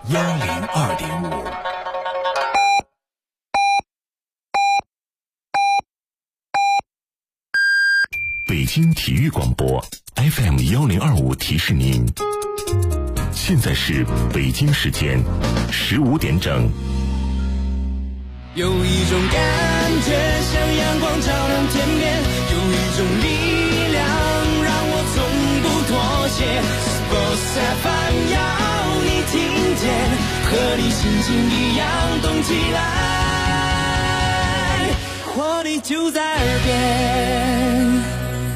102.5。北京体育广播 FM 1025提示您，现在是北京时间15点整。 有一种感觉像阳光照亮天边，有一种力量让我从不妥协。Sports FM 要你听见，和你心情一样动起来，活力就在耳边。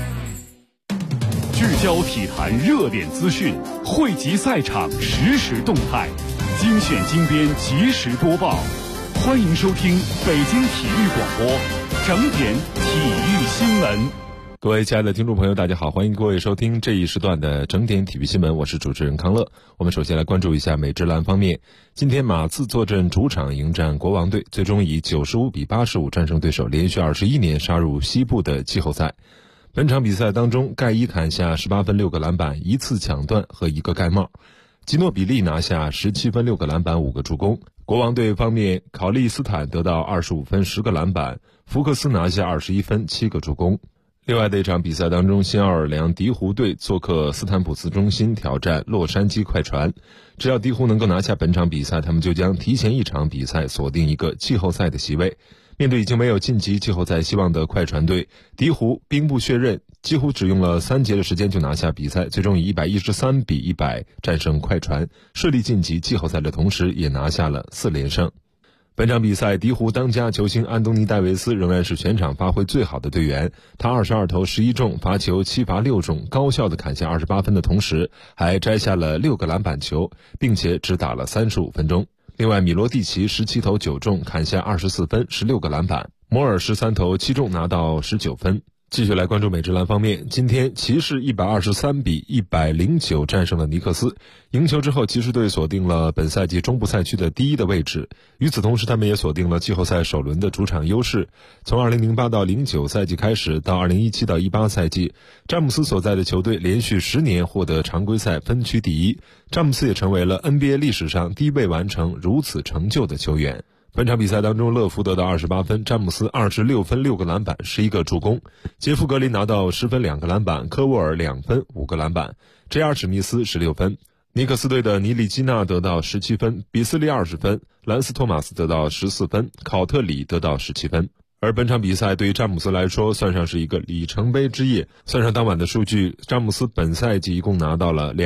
聚焦体坛热点资讯，汇集赛场实时动态，精选精编及时播报。欢迎收听北京体育广播整点体育新闻。 各位亲爱的听众朋友，大家好，欢迎各位收听这一时段的整点体育新闻，我是主持人康乐。我们首先来关注一下美职篮方面，今天马刺坐镇主场迎战国王队，最终以95比85战胜对手，连续21年杀入西部的季后赛。本场比赛当中，盖伊砍下18分6个篮板，1次抢断和1个盖帽，吉诺比利拿下17分6个篮板5个助攻。国王队方面，考利斯坦得到25分10个篮板，福克斯拿下21分7个助攻。另外的一场比赛当中，新奥尔良鹈鹕队做客斯坦普斯中心挑战洛杉矶快船，只要鹈鹕能够拿下本场比赛，他们就将提前一场比赛锁定一个季后赛的席位。面对已经没有晋级季后赛希望的快船队，鹈鹕兵不血刃，几乎只用了3节的时间就拿下比赛，最终以113比100战胜快船，顺利晋级季后赛的同时也拿下了4连胜。本场比赛，鹈鹕当家球星安东尼戴维斯仍然是全场发挥最好的队员，他22投11中，罚球7罚6中，高效地砍下28分的同时，还摘下了6个篮板球，并且只打了35分钟。另外，米罗蒂奇17投9中，砍下24分16个篮板，摩尔13投7中，拿到19分。继续来关注美职篮方面，今天骑士123比109战胜了尼克斯，赢球之后，骑士队锁定了本赛季中部赛区的第1的位置。与此同时，他们也锁定了季后赛首轮的主场优势。从2008到09赛季开始，到2017到18赛季，詹姆斯所在的球队连续10年获得常规赛分区第1，詹姆斯也成为了 NBA 历史上第1位完成如此成就的球员。本场比赛当中，乐福得到28分，詹姆斯26分6个篮板11个助攻，杰夫格林拿到10分2个篮板，科沃尔2分5个篮板， JR 史密斯16分。尼克斯队的尼里基纳得到17分，比斯利20分，兰斯托马斯得到14分，考特里得到17分。而本场比赛对于詹姆斯来说算上是一个里程碑之夜，算上当晚的数据，詹姆斯本赛季一共拿到了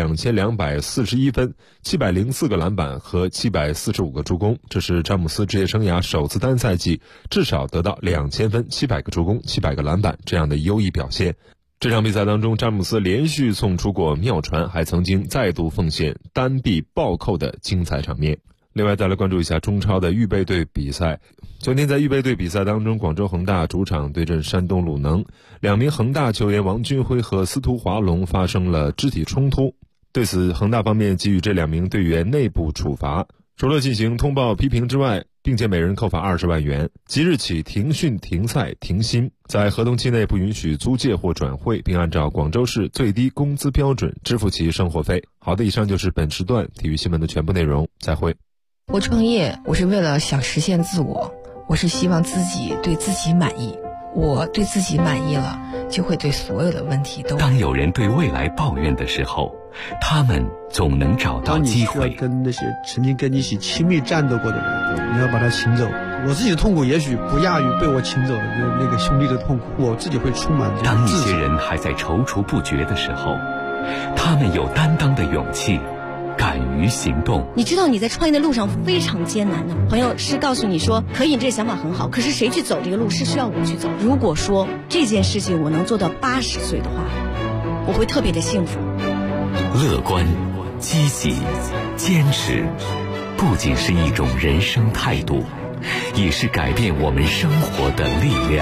2241分，704个篮板和745个助攻，这是詹姆斯职业生涯首次单赛季至少得到2000分700个助攻700个篮板这样的优异表现。这场比赛当中，詹姆斯连续送出过妙传，还曾经再度奉献单臂暴扣的精彩场面。另外再来关注一下中超的预备队比赛。昨天在预备队比赛当中，广州恒大主场对阵山东鲁能，2名恒大球员王军辉和司徒华龙发生了肢体冲突，对此恒大方面给予这2名队员内部处罚，除了进行通报批评之外，并且每人扣罚20万元，即日起停训停赛停薪，在合同期内不允许租借或转会，并按照广州市最低工资标准支付其生活费。好的，以上就是本时段体育新闻的全部内容，再会。 我创业，我是为了想实现自我，我是希望自己对自己满意，我对自己满意了，就会对所有的问题都。 当有人对未来抱怨的时候，他们总能找到机会。 当你需要跟那些曾经跟你一起亲密战斗过的人，你要把他请走。我自己的痛苦也许不亚于被我请走的那个兄弟的痛苦，我自己会充满这种当一些人还在踌躇不决的时候，他们有担当的勇气，敢于行动。 你知道你在创业的路上非常艰难的，朋友是告诉你说可以，这个想法很好，可是谁去走这个路是需要我去走。如果说这件事情我能做到80岁的话，我会特别的幸福。 乐观、积极、坚持，不仅是一种人生态度，也是改变我们生活的力量。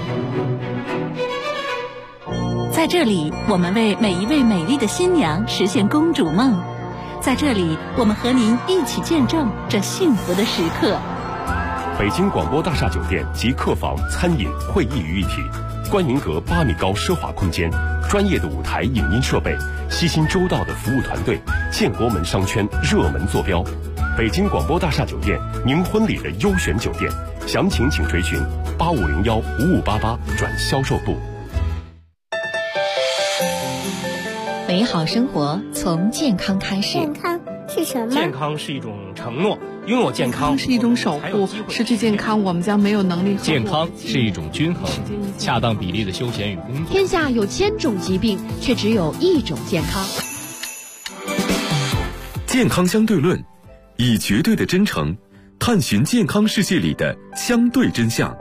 在这里，我们为每一位美丽的新娘实现公主梦。在这里，我们和您一起见证这幸福的时刻。 北京广播大厦酒店集客房、餐饮、会议于一体，观云阁8米高奢华空间，专业的舞台影音设备，悉心周到的服务团队，建国门商圈热门坐标。 北京广播大厦酒店，您婚礼的优选酒店，详情请垂询85015588转销售部。 美好生活从健康开始。 健康是什么？ 健康是一种承诺，拥有健康是一种守护，失去健康我们将没有能力。 健康是一种均衡，恰当比例的休闲与工作。 天下有1000种疾病，却只有1种健康。 健康相对论，以绝对的真诚探寻健康世界里的相对真相。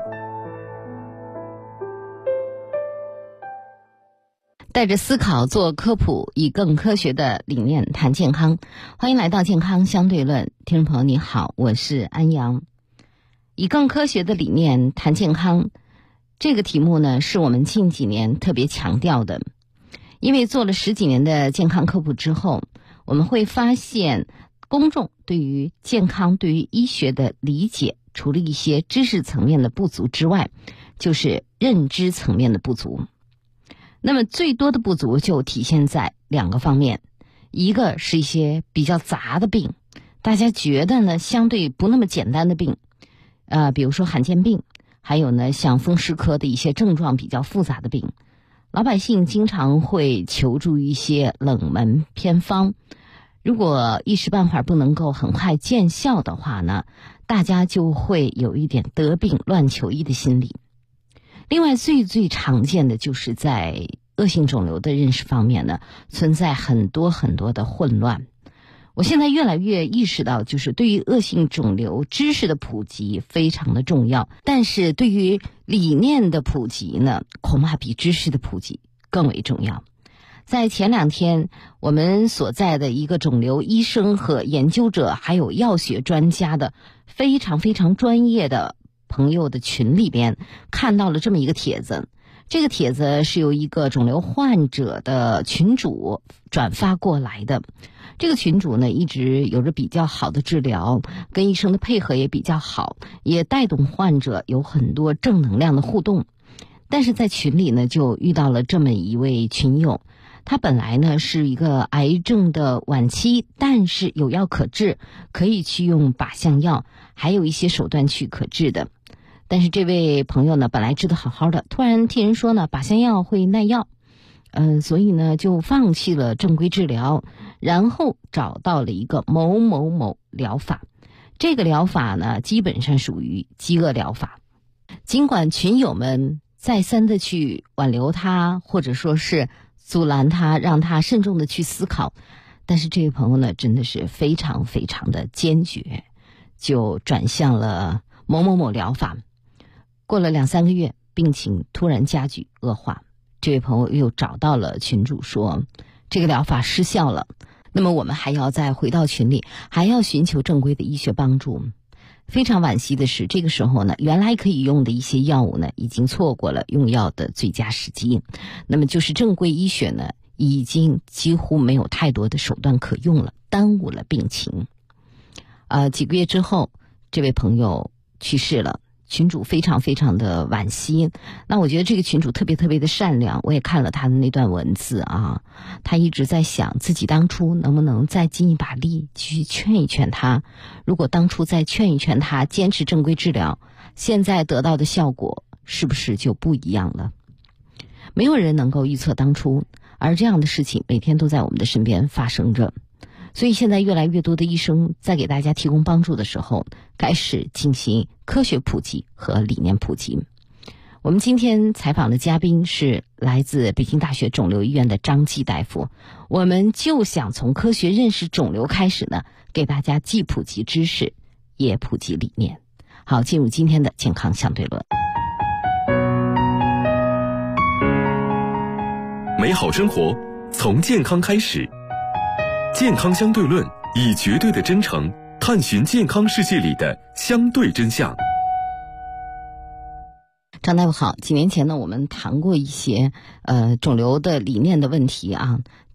带着思考做科普，以更科学的理念谈健康。欢迎来到健康相对论，听众朋友你好，我是安阳。以更科学的理念谈健康，这个题目呢是我们近几年特别强调的。因为做了10几年的健康科普之后，我们会发现公众对于健康、对于医学的理解，除了一些知识层面的不足之外，就是认知层面的不足。那么最多的不足就体现在2个方面，一个是一些比较杂的病，大家觉得呢相对不那么简单的病，比如说罕见病，还有呢像风湿科的一些症状比较复杂的病，老百姓经常会求助一些冷门偏方，如果一时半会儿不能够很快见效的话呢，大家就会有一点得病乱求医的心理。另外最常见的就是在恶性肿瘤的认识方面呢，存在很多的混乱。我现在越来越意识到，就是对于恶性肿瘤知识的普及非常的重要，但是对于理念的普及呢，恐怕比知识的普及更为重要。在前2天，我们所在的一个肿瘤医生和研究者，还有药学专家的非常专业的朋友的群里边看到了这么一个帖子。这个帖子是由一个肿瘤患者的群主转发过来的。这个群主呢一直有着比较好的治疗，跟医生的配合也比较好，也带动患者有很多正能量的互动。但是在群里呢就遇到了这么一位群友，他本来呢是一个癌症的晚期，但是有药可治，可以去用靶向药，还有一些手段去可治的。但是这位朋友呢本来治得好好的，突然听人说呢靶向药会耐药，所以呢就放弃了正规治疗，然后找到了一个某疗法。这个疗法呢基本上属于饥饿疗法。尽管群友们再三的去挽留他，或者说是阻拦他，让他慎重的去思考，但是这位朋友呢真的是非常的坚决，就转向了某疗法。过了2-3个月，病情突然加剧恶化，这位朋友又找到了群主说这个疗法失效了，那么我们还要再回到群里，还要寻求正规的医学帮助。非常惋惜的是，这个时候呢原来可以用的一些药物呢已经错过了用药的最佳时机，那么就是正规医学呢已经几乎没有太多的手段可用了，耽误了病情。几个月之后，这位朋友去世了，群主非常的惋惜。那我觉得这个群主特别的善良，我也看了他的那段文字啊，他一直在想自己当初能不能再尽一把力去劝一劝他，如果当初再劝一劝他坚持正规治疗，现在得到的效果是不是就不一样了？没有人能够预测当初，而这样的事情每天都在我们的身边发生着。所以现在越来越多的医生在给大家提供帮助的时候，开始进行科学普及和理念普及。我们今天采访的嘉宾是来自北京大学肿瘤医院的张继大夫，我们就想从科学认识肿瘤开始呢，给大家既普及知识也普及理念。好，进入今天的健康相对论。 美好生活从健康开始，健康相对论，以绝对的真诚探寻健康世界里的相对真相。 张大夫好，几年前呢我们谈过一些肿瘤的理念的问题啊，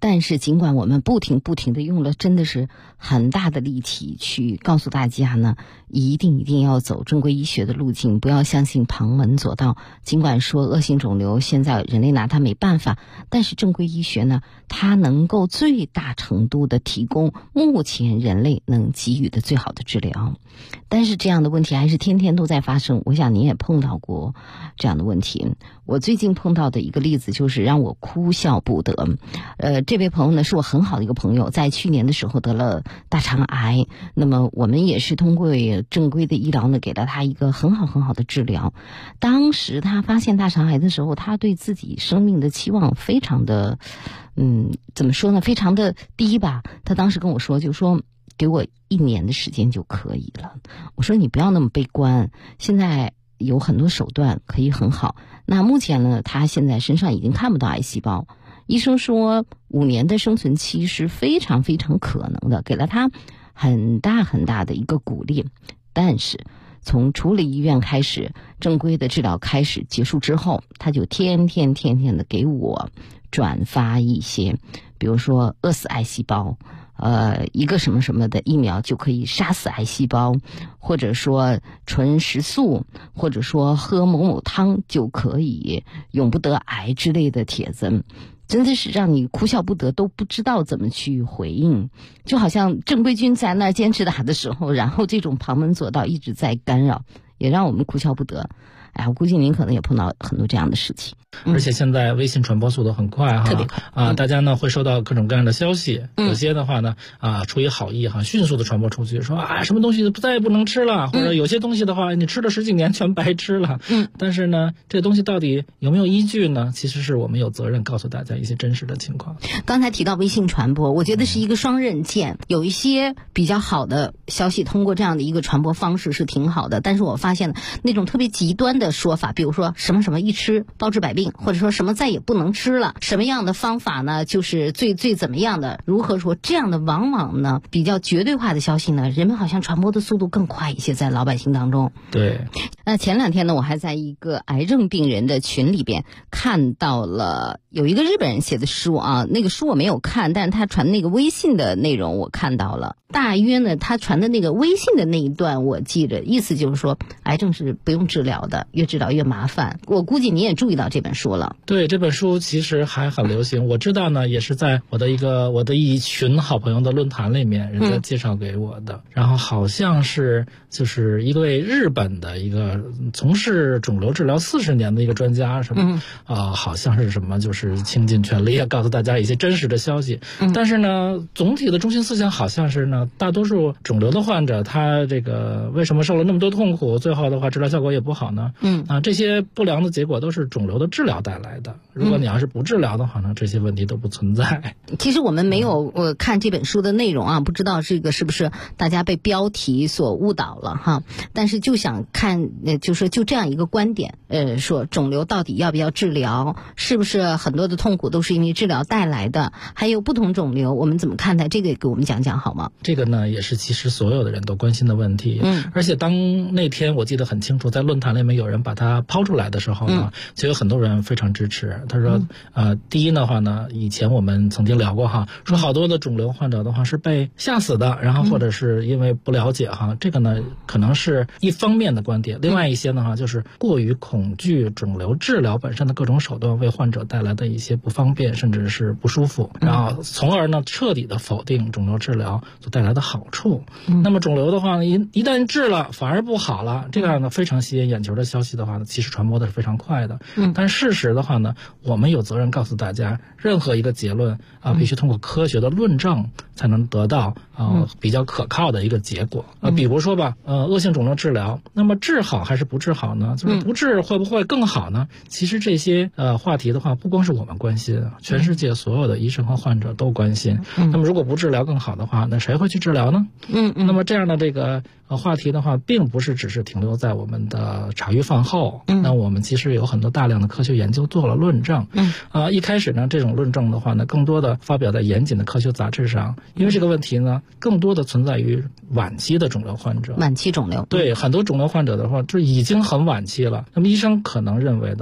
但是尽管我们不停的用了真的是很大的力气去告诉大家呢，一定要走正规医学的路径，不要相信旁门左道。尽管说恶性肿瘤现在人类拿它没办法，但是正规医学呢，它能够最大程度的提供目前人类能给予的最好的治疗。但是这样的问题还是天天都在发生，我想你也碰到过这样的问题。我最近碰到的一个例子就是让我哭笑不得。这位朋友呢是我很好的一个朋友，在去年的时候得了大肠癌，那么我们也是通过正规的医疗呢给了他一个很好的治疗。当时他发现大肠癌的时候，他对自己生命的期望非常的怎么说呢，非常的低吧。他当时跟我说，就说给我1年的时间就可以了。我说你不要那么悲观，现在有很多手段可以很好。那目前呢，他现在身上已经看不到癌细胞，医生说5年的生存期是非常可能的，给了他很大的一个鼓励。但是从处理医院开始，正规的治疗开始结束之后，他就天天的给我转发一些，比如说饿死癌细胞，一个什么的疫苗就可以杀死癌细胞，或者说纯食素，或者说喝某汤就可以永不得癌之类的帖子，真的是让你哭笑不得，都不知道怎么去回应。就好像正规军在那儿坚持打的时候，然后这种旁门左道一直在干扰，也让我们哭笑不得。我估计您可能也碰到很多这样的事情。 而且现在微信传播速度很快哈， 特别快大家呢会收到各种各样的消息，有些的话呢出于好意迅速的传播出去，说什么东西再也不能吃了，或者有些东西的话你吃了10几年全白吃了。但是呢，这东西到底有没有依据呢？其实是我们有责任告诉大家一些真实的情况。 刚才提到微信传播，我觉得是一个双刃剑，有一些比较好的消息通过这样的一个传播方式是挺好的，但是我发现那种特别极端的说法，比如说什么一吃包治百病，或者说什么再也不能吃了，什么样的方法呢就是最怎么样的，如何说，这样的往往呢比较绝对化的消息呢，人们好像传播的速度更快一些，在老百姓当中。 对。 那前2天呢，我还在一个癌症病人的群里边看到了有一个日本人写的书那个书我没有看，但是他传那个微信的内容我看到了。大约呢他传的那个微信的那一段我记着，意思就是说癌症是不用治疗的，越治疗越麻烦。我估计你也注意到这本书了。 对，这本书其实还很流行，我知道呢，也是在我的一群好朋友的论坛里面人家介绍给我的。然后好像是就是一位日本的一个从事肿瘤治疗40年的一个专家什么好像是什么就是倾尽全力告诉大家一些真实的消息。但是呢，总体的中心思想好像是呢，大多数肿瘤的患者他这个为什么受了那么多痛苦，最后的话治疗效果也不好呢？这些不良的结果都是肿瘤的治疗带来的。如果你要是不治疗的话呢，这些问题都不存在。 其实我们没有看这本书的内容不知道这个是不是大家被标题所误导了哈。但是就想看就是就这样一个观点，说肿瘤到底要不要治疗，是不是很多的痛苦都是因为治疗带来的，还有不同肿瘤我们怎么看待，这个给我们讲讲好吗？ 这个呢也是其实所有的人都关心的问题。而且当那天我记得很清楚，在论坛里面有人把它抛出来的时候呢，就有很多人非常支持。他说第一的话呢，以前我们曾经聊过说好多的肿瘤患者的话是被吓死的，然后或者是因为不了解这个呢可能是一方面的观点。另外一些呢就是过于恐惧肿瘤治疗本身的各种手段为患者带来的一些不方便甚至是不舒服，然后从而呢彻底的否定肿瘤治疗所带来的好处。那么肿瘤的话呢，一旦治了反而不好了，这样呢非常吸引眼球的消息的话呢，其实传播的是非常快的。但事实的话呢，我们有责任告诉大家，任何一个结论必须通过科学的论证才能得到比较可靠的一个结果。比如说吧，恶性肿瘤治疗，那么治好还是不治好呢？就是不治会不会更好呢？其实这些话题的话，不光是我们关心，全世界所有的医生和患者都关心。那么如果不治疗更好的话，那谁会去治疗呢？那么这样的这个话题的话，并不是只是停留在我们的茶余饭后。那我们其实有很多大量的科学研究做了论证。一开始呢，这种论证的话呢，更多的发表在严谨的科学杂志上，因为这个问题呢，更多的存在于晚期的肿瘤患者。 晚期肿瘤， 对，很多肿瘤患者的话，就已经很晚期了。那么医生可能认为的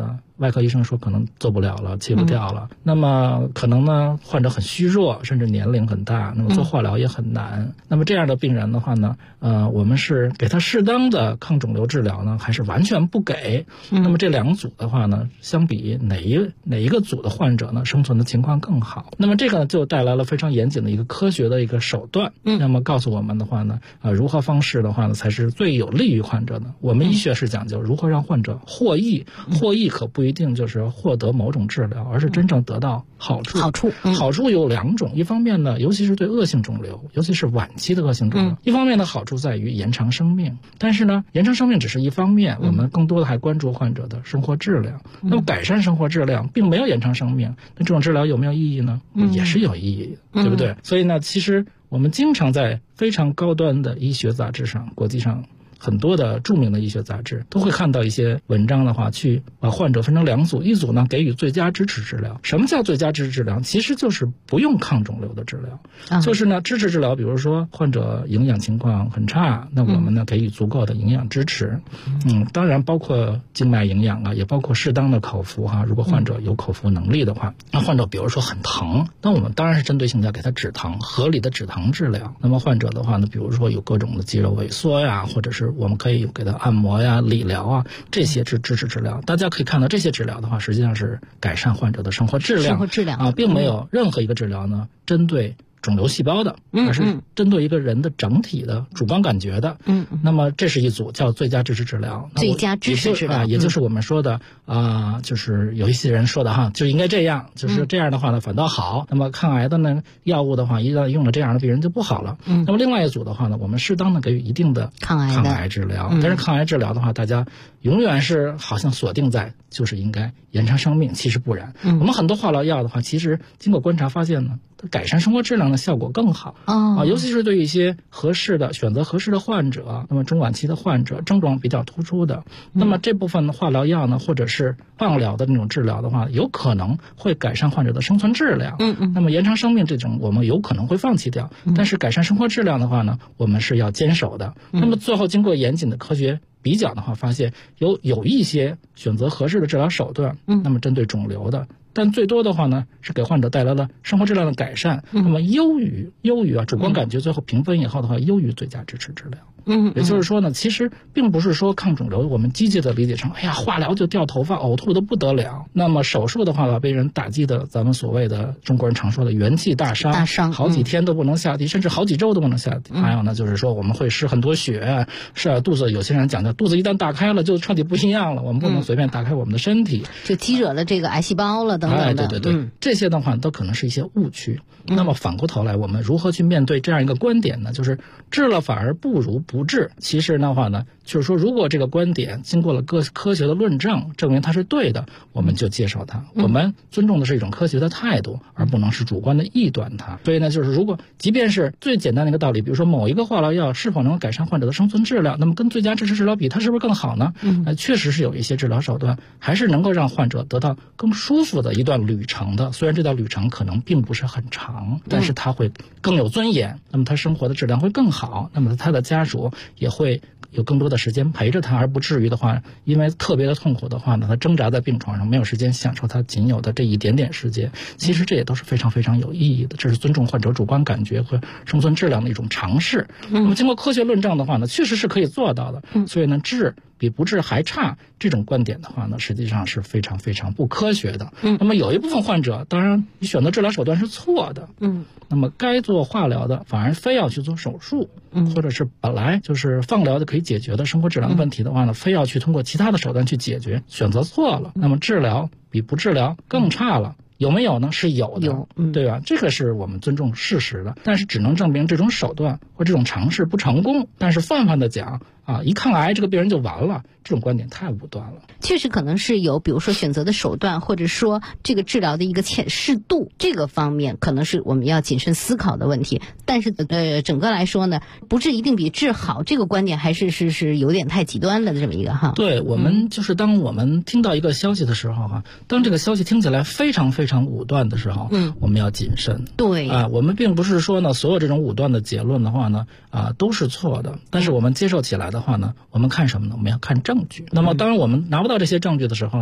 外科医生说可能做不了了，切不掉了。那么可能呢，患者很虚弱，甚至年龄很大，那么做化疗也很难。那么这样的病人的话呢，我们是给他适当的抗肿瘤治疗呢，还是完全不给？那么这两组的话呢，相比哪一个组的患者呢，生存的情况更好？那么这个呢，就带来了非常严谨的一个科学的一个手段。那么告诉我们的话呢，如何方式的话呢，才是最有利于患者的。我们医学是讲究如何让患者获益，获益可不一定就是获得某种治疗，而是真正得到好处。好处有两种，一方面呢，尤其是对恶性肿瘤，尤其是晚期的恶性肿瘤，一方面的好处在于延长生命，但是呢，延长生命只是一方面，我们更多的还关注患者的生活质量。那么改善生活质量并没有延长生命，那这种治疗有没有意义呢？也是有意义的，对不对？所以呢，其实我们经常在非常高端的医学杂志上，国际上很多的著名的医学杂志都会看到一些文章的话，去把患者分成两组，一组呢给予最佳支持治疗。什么叫最佳支持治疗？其实就是不用抗肿瘤的治疗，就是呢支持治疗，比如说患者营养情况很差，那我们呢给予足够的营养支持。当然包括静脉营养啊，也包括适当的口服哈。如果患者有口服能力的话，那患者比如说很疼，那我们当然是针对性的给他止疼，合理的止疼治疗。那么患者的话呢，比如说有各种的肌肉萎缩呀，或者是我们可以给他按摩呀、理疗啊，这些是支持治疗。大家可以看到，这些治疗的话，实际上是改善患者的生活质量啊，并没有任何一个治疗呢针对肿瘤细胞的，而是针对一个人的整体的主观感觉的。那么这是一组叫最佳支持治疗。 最佳支持治疗， 也就是我们说的就是有一些人说的哈，就应该这样，就是这样的话呢反倒好。那么抗癌的呢药物的话，一旦用了这样的病人就不好了。那么另外一组的话呢，我们适当的给予一定的抗癌治疗。但是抗癌治疗的话，大家永远是好像锁定在就是应该延长生命，其实不然。我们很多化疗药的话，其实经过观察发现呢，改善生活质量的效果更好尤其是对于一些选择合适的患者，那么中晚期的患者，症状比较突出的，那么这部分的化疗药呢，或者是放疗的那种治疗的话，有可能会改善患者的生存质量。那么延长生命这种我们有可能会放弃掉，但是改善生活质量的话呢，我们是要坚守的。那么最后经过严谨的科学比较的话，发现有一些选择合适的治疗手段，那么针对肿瘤的，但最多的话呢，是给患者带来了生活质量的改善。那么优于主观感觉最后评分以后的话，优于最佳支持治疗。也就是说呢，其实并不是说抗肿瘤我们积极的理解成，哎呀，化疗就掉头发、呕吐的不得了。那么手术的话被人打击的，咱们所谓的中国人常说的元气大伤，好几天都不能下地，甚至好几周都不能下地。还有呢，就是说我们会失很多血，是肚子，有些人讲的肚子一旦打开了就彻底不一样了，我们不能随便打开我们的身体， 就激惹了这个癌细胞了等等的。 对，这些的话都可能是一些误区。那么反过头来，我们如何去面对这样一个观点呢？就是治了反而不如不治。其实的话呢，就是说如果这个观点经过了科学的论证，证明它是对的，我们就接受它。我们尊重的是一种科学的态度，而不能是主观的臆断它。所以呢，就是如果即便是最简单的一个道理，比如说某一个化疗药是否能够改善患者的生存质量，那么跟最佳支持治疗比，它是不是更好呢？确实是有一些治疗手段还是能够让患者得到更舒服的一段旅程的。虽然这段旅程可能并不是很长，但是它会更有尊严，那么他生活的质量会更好，那么他的家属也会有更多的时间陪着他，而不至于的话因为特别的痛苦的话呢，他挣扎在病床上，没有时间享受他仅有的这一点点时间。其实这也都是非常非常有意义的，这是尊重患者主观感觉和生存质量的一种尝试。那么经过科学论证的话呢，确实是可以做到的。所以呢，治比不治还差这种观点的话呢，实际上是非常非常不科学的。那么有一部分患者，当然你选择治疗手段是错的，那么该做化疗的反而非要去做手术，或者是本来就是放疗就可以解决的生活质量问题的话呢，非要去通过其他的手段去解决，选择错了，那么治疗比不治疗更差了。有没有呢？是有的，对吧？这个是我们尊重事实的，但是只能证明这种手段或这种尝试不成功。但是泛泛的讲一抗癌这个病人就完了，这种观点太武断了。 确实可能是有，比如说选择的手段，或者说这个治疗的一个适度，这个方面可能是我们要谨慎思考的问题。但是整个来说呢，不治一定比治好，这个观点还是有点太极端的这么一个哈。 对，我们就是当我们听到一个消息的时候当这个消息听起来非常非常武断的时候，我们要谨慎。 对我们并不是说呢所有这种武断的结论的话呢都是错的，但是我们接受起来的话呢，我们看什么呢？我们要看证据。那么当然我们拿不到这些证据的时候呢，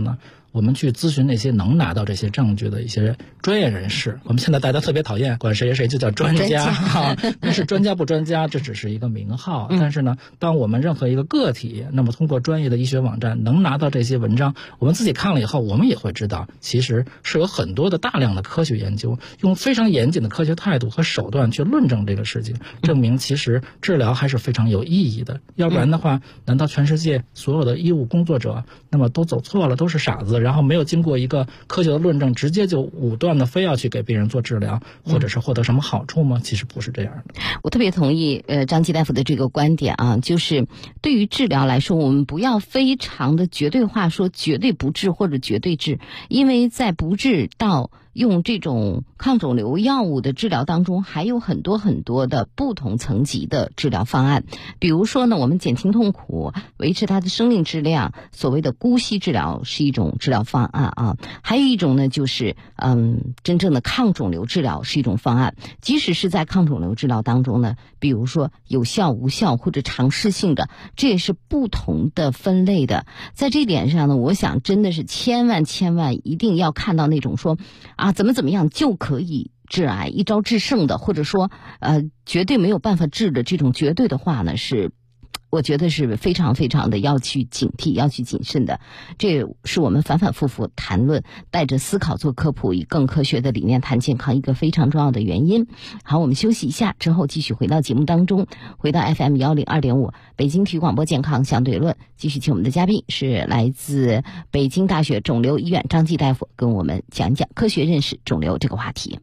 我们去咨询那些能拿到这些证据的一些专业人士。我们现在大家特别讨厌管谁谁就叫专家但是专家不专家，这只是一个名号。但是呢，当我们任何一个个体，那么通过专业的医学网站能拿到这些文章，我们自己看了以后，我们也会知道，其实是有很多的大量的科学研究，用非常严谨的科学态度和手段去论证这个事情，证明其实治疗还是非常有意义的。要不然的话，难道全世界所有的医务工作者那么都走错了，都是傻子，然后没有经过一个科学的论证，直接就武断的非要去给病人做治疗，或者是获得什么好处吗？其实不是这样的。 我特别同意张继大夫的这个观点啊，就是对于治疗来说，我们不要非常的绝对化，说绝对不治或者绝对治，因为在不治到用这种抗肿瘤药物的治疗当中，还有很多很多的不同层级的治疗方案。比如说呢，我们减轻痛苦，维持他的生命质量，所谓的姑息治疗是一种治疗方案啊。还有一种呢，就是真正的抗肿瘤治疗是一种方案。即使是在抗肿瘤治疗当中呢，比如说有效、无效或者尝试性的，这也是不同的分类的。在这点上呢，我想真的是千万一定要看到那种说怎么样就可以致癌、一招制胜的，或者说绝对没有办法治的这种绝对的话呢，是我觉得是非常的要去警惕、要去谨慎的。这是我们反复谈论，带着思考做科普，以更科学的理念谈健康一个非常重要的原因。好，我们休息一下，之后继续回到节目当中，回到 FM 102.5北京体育广播健康相对论，继续请我们的嘉宾是来自北京大学肿瘤医院张继大夫，跟我们讲一讲科学认识肿瘤这个话题。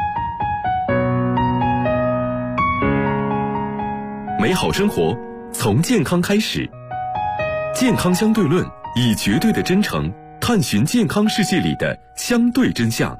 美好生活从健康开始，健康相对论，以绝对的真诚探寻健康世界里的相对真相。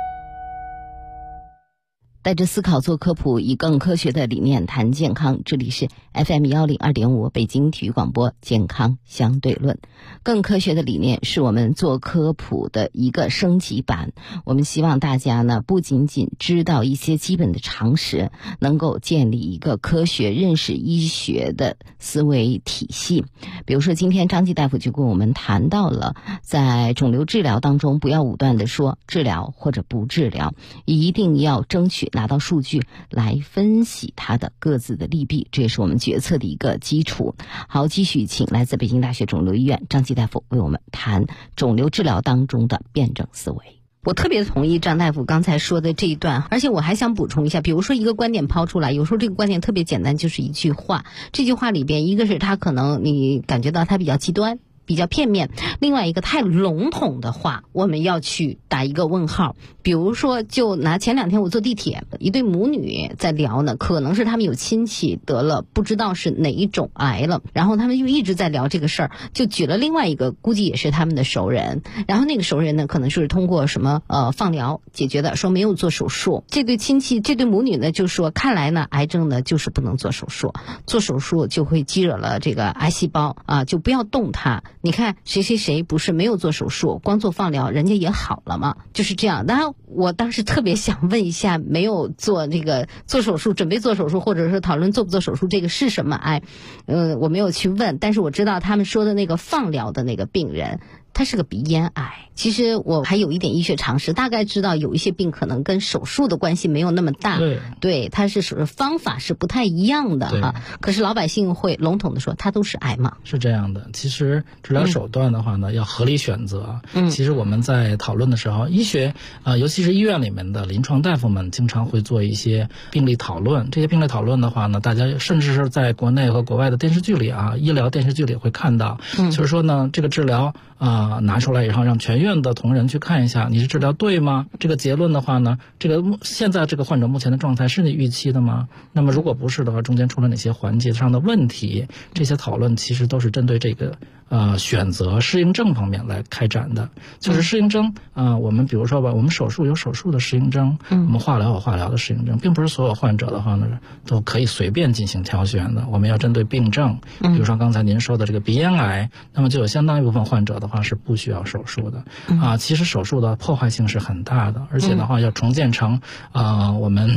带着思考做科普，以更科学的理念谈健康。这里是 FM 102.5北京体育广播健康相对论。更科学的理念是我们做科普的一个升级版。我们希望大家呢，不仅仅知道一些基本的常识，能够建立一个科学认识医学的思维体系。比如说今天张继大夫就跟我们谈到了，在肿瘤治疗当中，不要武断的说治疗或者不治疗，一定要争取拿到数据来分析它的各自的利弊，这也是我们决策的一个基础。好，继续请来自北京大学肿瘤医院张继大夫为我们谈肿瘤治疗当中的辩证思维。我特别同意张大夫刚才说的这一段，而且我还想补充一下，比如说一个观点抛出来，有时候这个观点特别简单，就是一句话，这句话里边一个是它可能你感觉到它比较极端，比较片面，另外一个太笼统的话，我们要去打一个问号。比如说，就拿前2天我坐地铁，一对母女在聊呢，可能是他们有亲戚得了不知道是哪一种癌了，然后他们就一直在聊这个事儿，就举了另外一个估计也是他们的熟人，然后那个熟人呢可能是通过什么放疗解决的，说没有做手术。这对亲戚这对母女呢就说，看来呢癌症呢就是不能做手术，做手术就会激惹了这个癌细胞就不要动它。你看谁不是没有做手术，光做放疗人家也好了嘛，就是这样。当然我当时特别想问一下，没有做这个做手术，准备做手术，或者是讨论做不做手术，这个是什么癌？我没有去问，但是我知道他们说的那个放疗的那个病人，他是个鼻咽癌。其实我还有一点医学常识，大概知道有一些病可能跟手术的关系没有那么大，对，它是方法是不太一样的哈。可是老百姓会笼统的说，它都是癌嘛？ 是这样的。其实治疗手段的话呢，要合理选择。其实我们在讨论的时候，医学尤其是医院里面的临床大夫们，经常会做一些病例讨论。这些病例讨论的话呢，大家甚至是在国内和国外的电视剧里医疗电视剧里会看到，就是说呢，这个治疗拿出来以后，让全院的同仁去看一下，你是治疗对吗？这个结论的话呢，现在这个患者目前的状态是你预期的吗？那么如果不是的话，中间出了哪些环节上的问题？这些讨论其实都是针对这个选择适应症方面来开展的。就是适应症我们比如说吧，我们手术有手术的适应症，我们化疗有化疗的适应症，并不是所有患者的话呢都可以随便进行挑选的。我们要针对病症，比如说刚才您说的这个鼻咽癌，那么就有相当一部分患者的话是不需要手术的其实手术的破坏性是很大的，而且的话要重建成我们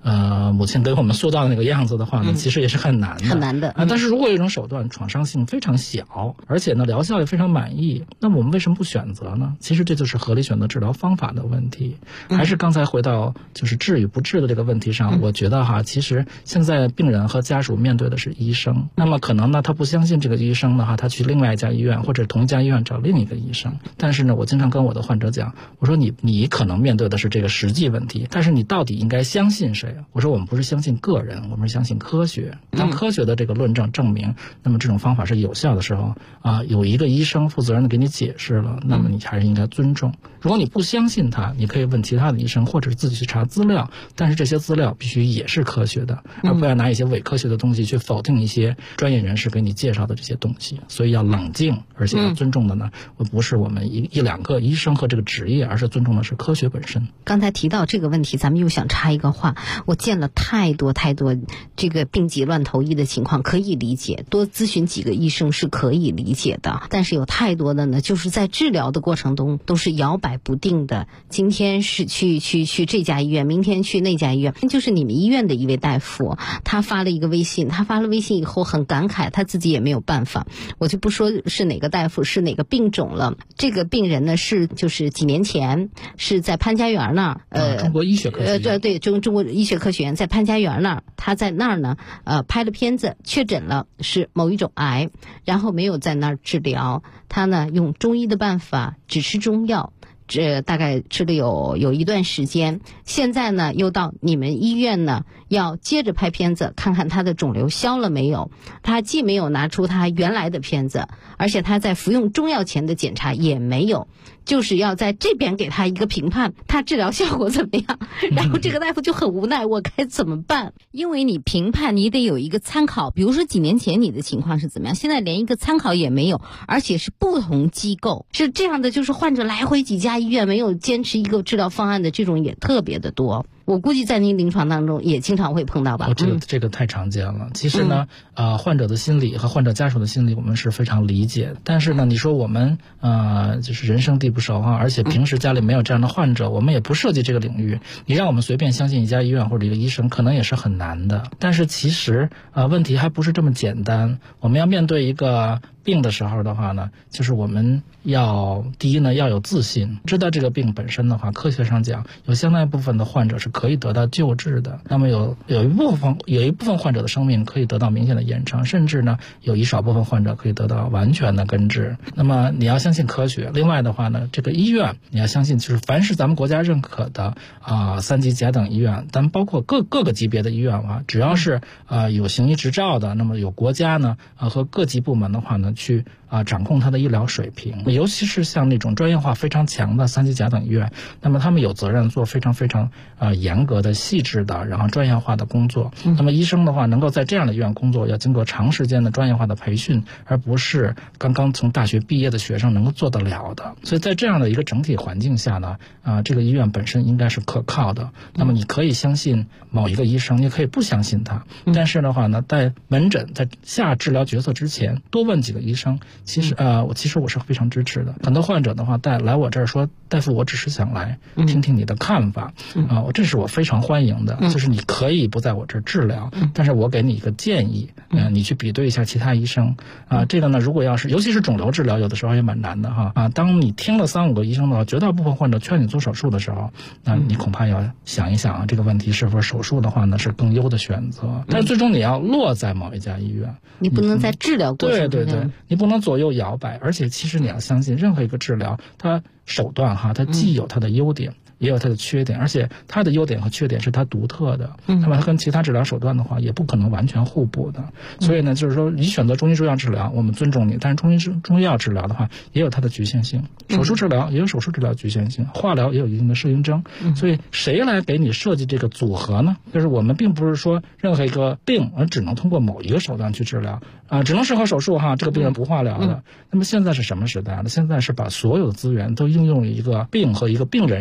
母亲给我们塑造的那个样子的话呢，其实也是很难的， 很难的。 但是如果有一种手段创伤性非常小，而且呢疗效也非常满意，那么我们为什么不选择呢？其实这就是合理选择治疗方法的问题。还是刚才回到就是治与不治的这个问题上，我觉得其实现在病人和家属面对的是医生，那么可能呢他不相信这个医生呢他去另外一家医院或者同一家医院找另一个医生。但是呢我经常跟我的患者讲，我说你可能面对的是这个实际问题，但是你到底应该相信谁？我说我们不是相信个人，我们是相信科学。当科学的这个论证证明那么这种方法是有效的时候有一个医生负责任的给你解释了，那么你还是应该尊重。如果你不相信他，你可以问其他的医生或者自己去查资料，但是这些资料必须也是科学的，而不要拿一些伪科学的东西去否定一些专业人士给你介绍的这些东西。所以要冷静，而且要尊重的呢不是我们一两个医生和这个职业，而是尊重的是科学本身。 刚才提到这个问题，咱们又想插一个话，我见了太多这个病急乱投医的情况，可以理解，多咨询几个医生是可以理解的，但是有太多的呢就是在治疗的过程中都是摇摆不定的，今天是去这家医院，明天去那家医院。就是你们医院的一位大夫，他发了一个微信，他发了微信以后很感慨，他自己也没有办法，我就不说是哪个大夫是哪个病种了。这个病人呢就是几年前是在潘家园那儿中国医学科学院对中国医学科学院在潘家园那儿，他在那儿呢拍了片子，确诊了是某一种癌，然后没有在那儿治疗，他呢用中医的办法只吃中药，大概吃了有一段时间，现在呢又到你们医院呢要接着拍片子，看看他的肿瘤消了没有。他既没有拿出他原来的片子，而且他在服用中药前的检查也没有，就是要在这边给他一个评判，他治疗效果怎么样。然后这个大夫就很无奈，我该怎么办？因为你评判你得有一个参考，比如说几年前你的情况是怎么样，现在连一个参考也没有，而且是不同机构，是这样的，就是患者来回几家医院没有坚持一个治疗方案的这种也特别的多。我估计在您临床当中也经常会碰到吧？ 这个太常见了。其实呢，患者的心理和患者家属的心理我们是非常理解的。但是呢，你说我们就是人生地不熟而且平时家里没有这样的患者，我们也不涉及这个领域。你让我们随便相信一家医院或者一个医生，可能也是很难的。但是其实问题还不是这么简单。我们要面对一个病的时候的话呢，就是我们第一呢要有自信，知道这个病本身的话，科学上讲有相当一部分的患者是可以得到救治的，那么有一部分患者的生命可以得到明显的延长，甚至呢有一少部分患者可以得到完全的根治。那么你要相信科学。另外的话呢，这个医院你要相信，就是凡是咱们国家认可的3级甲等医院，咱们包括各个级别的医院只要是有行医执照的，那么有国家呢和各级部门的话呢去掌控它的医疗水平，尤其是像那种专业化非常强的3级甲等医院，那么他们有责任做非常非常严格的细致的然后专业化的工作。那么医生的话能够在这样的医院工作，要经过长时间的专业化的培训，而不是刚刚从大学毕业的学生能够做得了的。所以在这样的一个整体环境下呢这个医院本身应该是可靠的。那么你可以相信某一个医生，你可以不相信他，但是的话呢，在门诊在下治疗决策之前多问几个医生，其实我是非常支持的。很多患者的话来我这儿说，大夫我只是想来听听你的看法这是我非常欢迎的。就是你可以不在我这儿治疗，但是我给你一个建议你去比对一下其他医生这个呢，如果要是尤其是肿瘤治疗，有的时候也蛮难的当你听了3-5个医生的话，绝大部分患者劝你做手术的时候，那你恐怕要想一想这个问题是否手术的话呢是更优的选择。但是最终你要落在某一家医院， 你不能在治疗过程中对，你不能左右摇摆。而且其实你要相信任何一个治疗它手段它既有它的优点也有它的缺点，而且它的优点和缺点是它独特的，那么它跟其他治疗手段的话也不可能完全互补的。所以呢，就是说你选择中医中药治疗我们尊重你，但是中医药治疗的话也有它的局限性，手术治疗也有手术治疗局限性，化疗也有一定的适应症。所以谁来给你设计这个组合呢？就是我们并不是说任何一个病而只能通过某一个手段去治疗只能适合手术这个病人不化疗的。那么现在是什么时代呢？现在是把所有的资源都应用于一个病和一个病人身上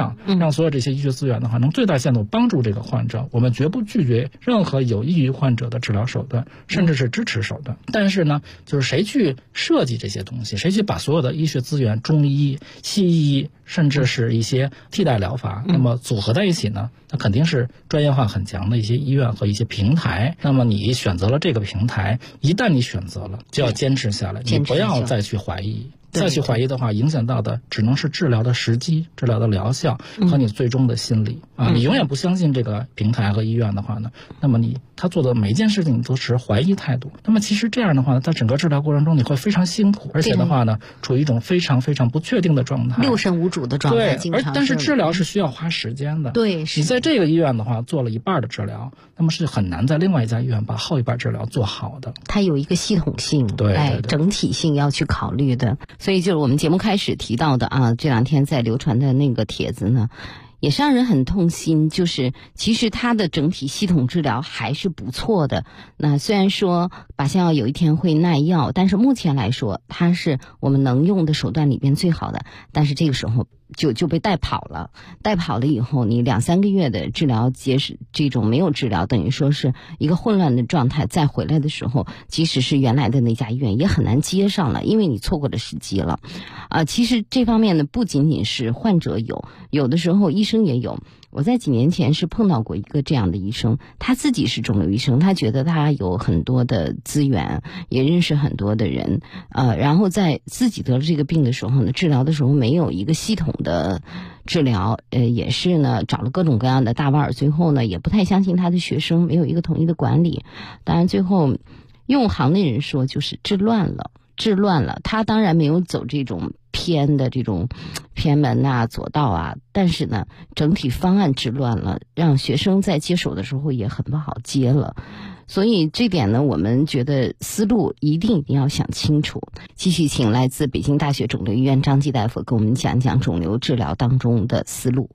上，让所有这些医学资源的话能最大限度帮助这个患者。我们绝不拒绝任何有益于患者的治疗手段，甚至是支持手段。但是呢，就是谁去设计这些东西，谁去把所有的医学资源、中医、西医，甚至是一些替代疗法，那么组合在一起呢，那肯定是专业化很强的一些医院和一些平台。那么你选择了这个平台，一旦你选择了，就要坚持下来，你不要再去怀疑。再去怀疑的话，影响到的只能是治疗的时机、治疗的疗效和你最终的心理啊！你永远不相信这个平台和医院的话呢，那么他做的每一件事情都持怀疑态度。那么其实这样的话呢，在整个治疗过程中你会非常辛苦，而且的话呢，处于一种非常非常不确定的状态， 六神无主的状态。 对，但是治疗是需要花时间的。 对， 你在这个医院的话做了一半的治疗，那么是很难在另外一家医院把后一半治疗做好的。 它有一个系统性， 对， 整体性要去考虑的。所以就是我们节目开始提到的啊，这两天在流传的那个帖子呢，也是让人很痛心，就是其实它的整体系统治疗还是不错的。那虽然说靶向药有一天会耐药，但是目前来说它是我们能用的手段里边最好的，但是这个时候就被带跑了以后，你2-3个月的治疗这种没有治疗，等于说是一个混乱的状态，再回来的时候，即使是原来的那家医院也很难接上了，因为你错过了时机了。其实这方面呢，不仅仅是患者有的时候医生也有。我在几年前是碰到过一个这样的医生，他自己是肿瘤医生，他觉得他有很多的资源，也认识很多的人，然后在自己得了这个病的时候呢，治疗的时候没有一个系统的治疗，也是呢找了各种各样的大腕，最后呢也不太相信他的学生，没有一个统一的管理，当然最后用行内人说就是治乱了。他当然没有走这种偏门啊、左道啊，但是呢，整体方案治乱了，让学生在接手的时候也很不好接了。所以这点呢，我们觉得思路一定要想清楚。继续请来自北京大学肿瘤医院张继大夫给我们讲讲肿瘤治疗当中的思路。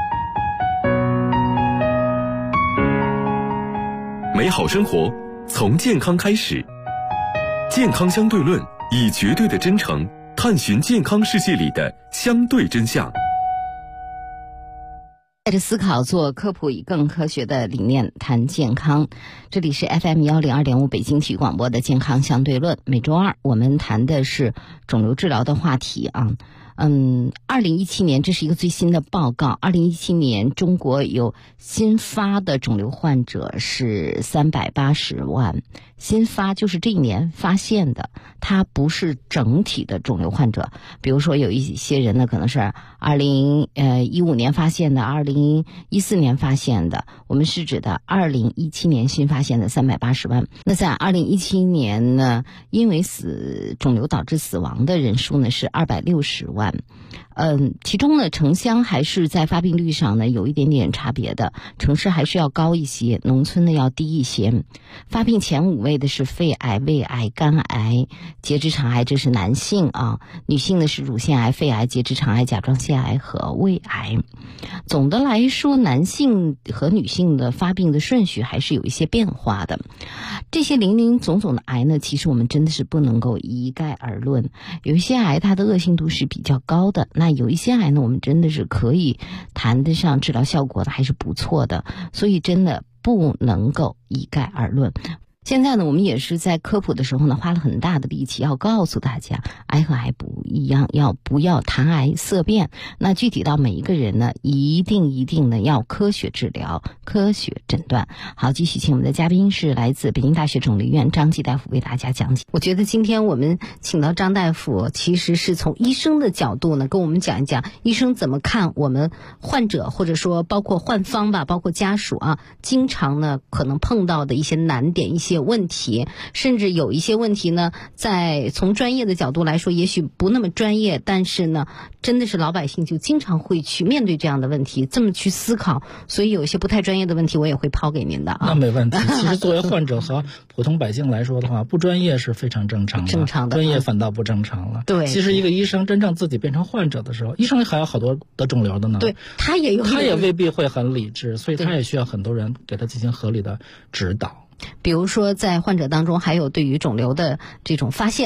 美好生活从健康开始，健康相对论以绝对的真诚探寻健康世界里的相对真相。 带着思考做科普，以更科学的理念谈健康。这里是 FM 102.5北京体育广播的健康相对论。每周二我们谈的是肿瘤治疗的话题啊。2017年，这是一个最新的报告。2017年，中国有新发的肿瘤患者是380万。新发就是这一年发现的，它不是整体的肿瘤患者。比如说有一些人呢，可能是2015年发现的，2014年发现的，我们是指的2017年新发现的380万。那在2017年呢，因为肿瘤导致死亡的人数呢是260万。其中呢，城乡还是在发病率上呢有一点点差别的，城市还是要高一些，农村呢要低一些。发病前5位的是肺癌、胃癌、肝癌、结直肠癌，这是男性啊；女性呢是乳腺癌、肺癌、结直肠癌、甲状腺癌和胃癌。总的来说，男性和女性的发病的顺序还是有一些变化的。这些林林总总的癌呢，其实我们真的是不能够一概而论。有一些癌它的恶性度是比较高的，那有一些癌呢，我们真的是可以谈得上治疗效果的，还是不错的。所以真的不能够一概而论。现在呢，我们也是在科普的时候呢，花了很大的力气要告诉大家，癌和癌不一样，不要谈癌色变。那具体到每一个人呢，一定的要科学治疗、科学诊断。好，继续请我们的嘉宾是来自北京大学肿瘤医院张继大夫为大家讲解。我觉得今天我们请到张大夫，其实是从医生的角度呢，跟我们讲一讲医生怎么看我们患者，或者说包括患方吧，包括家属啊，经常呢可能碰到的一些难点、一些问题，甚至有一些问题呢，在从专业的角度来说也许不那么专业，但是呢真的是老百姓就经常会去面对这样的问题，这么去思考，所以有一些不太专业的问题我也会抛给您的啊。 那没问题。其实作为患者和普通百姓来说的话，不专业是非常正常的，专业反倒不正常了。 对， 其实一个医生真正自己变成患者的时候，医生还有好多得肿瘤的呢， 对，他也未必会很理智，所以他也需要很多人给他进行合理的指导。 比如说在患者当中，还有对于肿瘤的这种发现，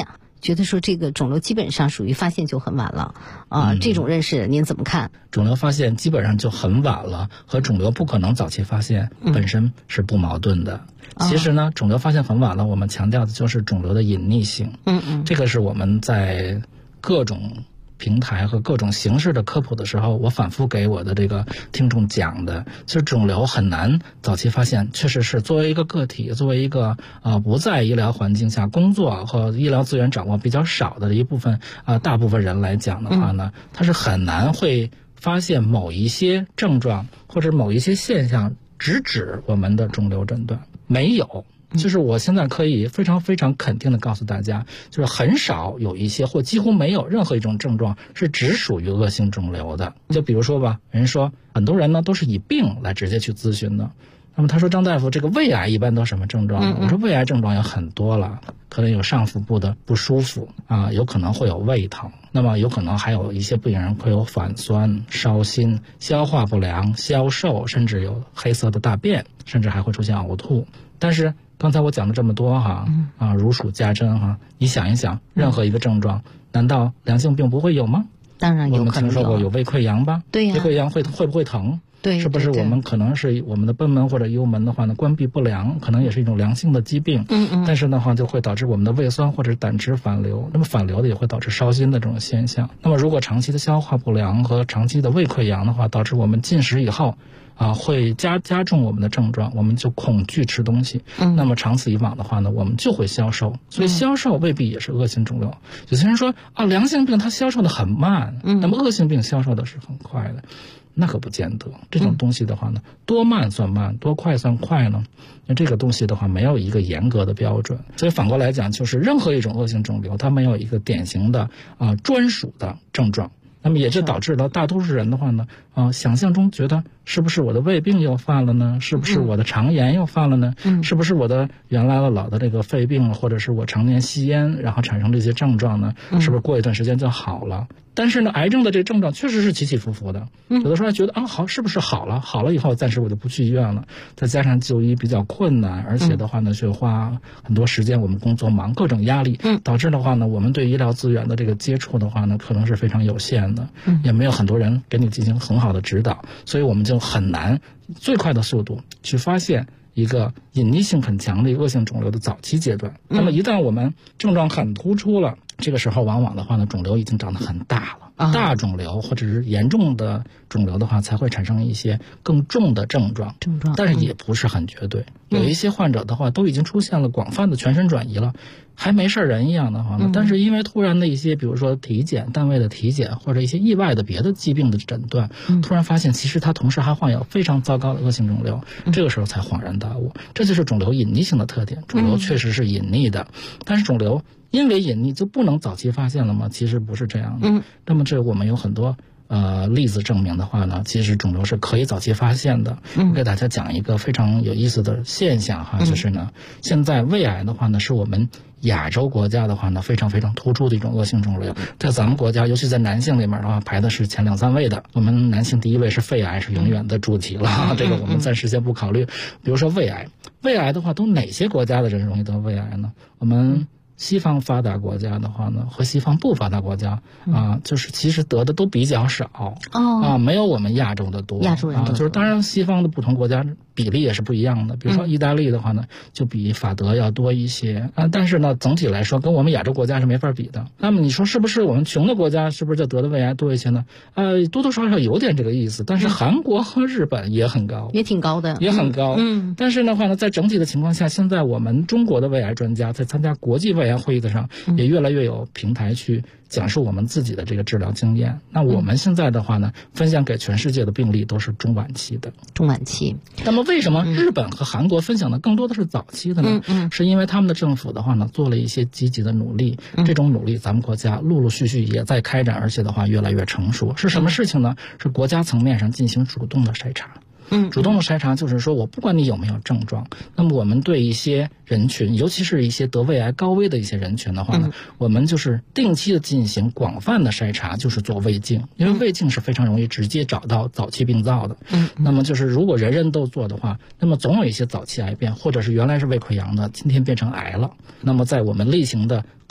觉得说这个肿瘤基本上属于发现就很晚了这种认识您怎么看？ 肿瘤发现基本上就很晚了和肿瘤不可能早期发现本身是不矛盾的。其实呢，肿瘤发现很晚了，我们强调的就是肿瘤的隐匿性。这个是我们在各种平台和各种形式的科普的时候，我反复给我的这个听众讲的，就是肿瘤很难早期发现，确实是作为一个个体，作为一个不在医疗环境下工作和医疗资源掌握比较少的一部分大部分人来讲的话呢，它是很难会发现某一些症状或者某一些现象直指我们的肿瘤诊断，没有。就是我现在可以非常非常肯定的告诉大家，就是很少有一些或几乎没有任何一种症状是只属于恶性肿瘤的。就比如说吧，人说很多人呢都是以病来直接去咨询的。那么他说，张大夫，这个胃癌一般都什么症状呢？我说胃癌症状有很多了，可能有上腹部的不舒服有可能会有胃疼，那么有可能还有一些病人会有反酸、烧心、消化不良、消瘦，甚至有黑色的大便，甚至还会出现呕吐。但是刚才我讲了这么多如数家珍你想一想，任何一个症状，难道良性病不会有吗？ 当然有可能有。 我们听说过有胃溃疡吧？ 对呀。 胃溃疡会不会疼？ 对， 是不是我们可能是我们的贲门或者幽门的话呢，关闭不良，可能也是一种良性的疾病。但是的话就会导致我们的胃酸或者胆汁反流，那么反流的也会导致烧心的这种现象。那么如果长期的消化不良和长期的胃溃疡的话，导致我们进食以后会加重我们的症状，我们就恐惧吃东西。那么长此以往的话呢，我们就会消瘦。所以消瘦未必也是恶性肿瘤。有些人说良性病它消瘦的很慢，那么恶性病消瘦的是很快的。那可不见得，这种东西的话呢，多慢算慢，多快算快呢？那这个东西的话，没有一个严格的标准。所以反过来讲，就是任何一种恶性肿瘤，它没有一个典型的专属的症状。那么也就导致了大多数人的话呢，想象中觉得是不是我的胃病又犯了呢？是不是我的肠炎又犯了呢？是不是我的原来老的这个肺病，或者是我常年吸烟然后产生这些症状呢？是不是过一段时间就好了？但是呢，癌症的这症状确实是起起伏伏的。有的时候觉得好，是不是好了？好了以后，暂时我就不去医院了。再加上就医比较困难，而且的话呢，就花很多时间，我们工作忙，各种压力，导致的话呢，我们对医疗资源的这个接触的话呢，可能是非常有限的，也没有很多人给你进行很好的指导，所以我们就很难最快的速度去发现一个隐匿性很强的一个恶性肿瘤的早期阶段。那么一旦我们症状很突出了，这个时候往往的话呢，肿瘤已经长得很大了，大肿瘤或者是严重的肿瘤的话，才会产生一些更重的症状，但是也不是很绝对。有一些患者的话都已经出现了广泛的全身转移了，还没事人一样的话呢，但是因为突然的一些比如说体检单位的体检或者一些意外的别的疾病的诊断，突然发现其实他同时还患有非常糟糕的恶性肿瘤，这个时候才恍然大悟。这就是肿瘤隐匿性的特点，肿瘤确实是隐匿的，但是肿瘤因为隐匿就不能早期发现了吗？其实不是这样的。那么这我们有很多例子证明的话呢，其实肿瘤是可以早期发现的。我给大家讲一个非常有意思的现象就是呢，现在胃癌的话呢，是我们亚洲国家的话呢非常非常突出的一种恶性肿瘤，在咱们国家尤其在男性里面的话排的是前2、3位的。我们男性第一位是肺癌，是永远的主题了，这个我们暂时先不考虑。比如说胃癌，胃癌的话都哪些国家的人容易得胃癌呢？我们西方发达国家的话呢，和西方不发达国家就是其实得的都比较少没有我们亚洲的多。亚洲人就是当然西方的不同国家比例也是不一样的。比如说意大利的话呢，就比法德要多一些但是呢，总体来说跟我们亚洲国家是没法比的。那么你说是不是我们穷的国家是不是就得的胃癌多一些呢？多多少少有点这个意思。但是韩国和日本也很高， 也挺高的， 也很高。但是的话呢，在整体的情况下，现在我们中国的胃癌专家在参加国际胃癌会议的上，也越来越有平台去讲述我们自己的这个治疗经验。那我们现在的话呢，分享给全世界的病例都是中晚期的。 中晚期。 那么为什么日本和韩国分享的更多的是早期的呢？是因为他们的政府的话呢，做了一些积极的努力。这种努力咱们国家陆陆续续也在开展，而且的话越来越成熟。是什么事情呢？是国家层面上进行主动的筛查。主动的筛查就是说，我不管你有没有症状，那么我们对一些人群，尤其是一些得胃癌高危的一些人群的话呢，我们就是定期的进行广泛的筛查，就是做胃镜，因为胃镜是非常容易直接找到早期病灶的。那么就是如果人人都做的话，那么总有一些早期癌变，或者是原来是胃溃疡的，今天变成癌了。那么在我们例行的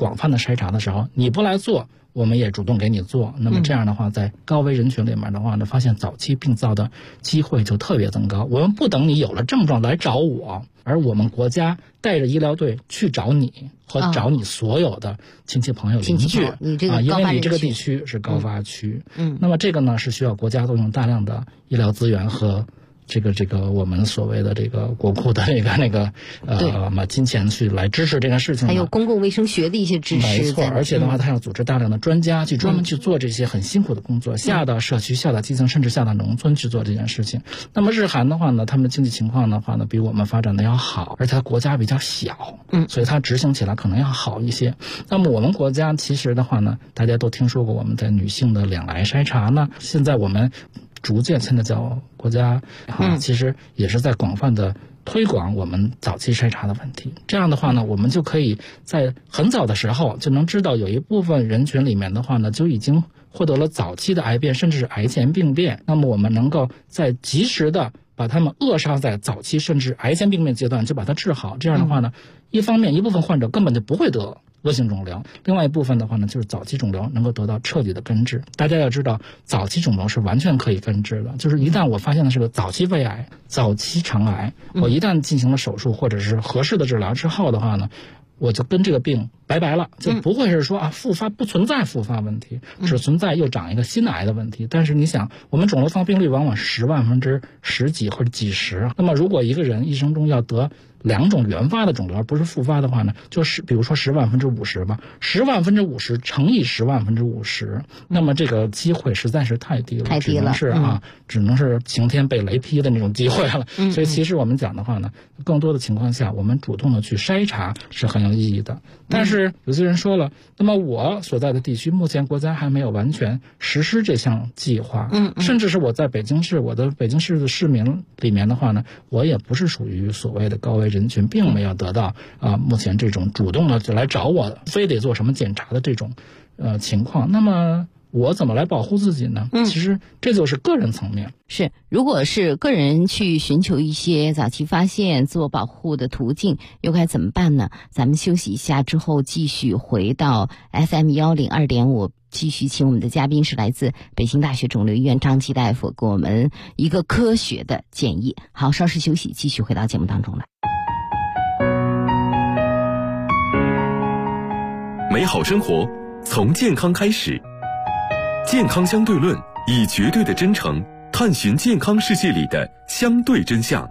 广泛的筛查的时候，你不来做，我们也主动给你做。那么这样的话，在高危人群里面的话呢，发现早期病灶的机会就特别增高。我们不等你有了症状来找我，而我们国家带着医疗队去找你，或找你所有的亲戚朋友邻居因为你这个地区是高发区。那么这个呢是需要国家动用大量的医疗资源和这个我们所谓的这个国库的金钱去来支持这个事情， 还有公共卫生学的一些支持。 没错，而且的话，它要组织大量的专家去专门去做这些很辛苦的工作，下到社区、下到基层，甚至下到农村去做这件事情。那么日韩的话呢，他们的经济情况的话呢，比我们发展的要好，而且它国家比较小，所以它执行起来可能要好一些。那么我们国家其实的话呢，大家都听说过我们在女性的两癌筛查呢，现在我们逐渐现在叫国家其实也是在广泛的推广我们早期筛查的问题。这样的话呢，我们就可以在很早的时候就能知道有一部分人群里面的话呢，就已经获得了早期的癌变，甚至是癌前病变。那么我们能够在及时的把他们扼杀在早期甚至癌前病变阶段，就把它治好。这样的话呢，一方面一部分患者根本就不会得恶性肿瘤，另外一部分的话呢，就是早期肿瘤能够得到彻底的根治。大家要知道，早期肿瘤是完全可以根治的，就是一旦我发现的是个早期胃癌、早期肠癌，我一旦进行了手术或者是合适的治疗之后的话呢，我就跟这个病拜拜了，就不会是说复发，不存在复发问题，只存在又长一个新的癌的问题。但是你想，我们肿瘤发病率往往是10万分之10几或者几十，那么如果一个人一生中要得2种原发的肿瘤而不是复发的话呢，就是比如说10万分之50吧，10万分之50乘以10万分之50，那么这个机会实在是太低了，只能是晴天被雷劈的那种机会了。所以其实我们讲的话呢，更多的情况下，我们主动的去筛查是很有意义的。但是有些人说了，那么我所在的地区目前国家还没有完全实施这项计划，甚至是我在北京市，我的北京市的市民里面的话呢，我也不是属于所谓的高危人群，并没有得到目前这种主动的就来找我非得做什么检查的这种情况。那么我怎么来保护自己呢？其实这就是个人层面。 是，如果是个人去寻求一些早期发现、自我保护的途径，又该怎么办呢？咱们休息一下之后，继续回到 FM102.5，继续请我们的嘉宾是来自北京大学肿瘤医院张继大夫，给我们一个科学的建议。好，稍事休息，继续回到节目当中来。 美好生活从健康开始，健康相对论以绝对的真诚探寻健康世界里的相对真相。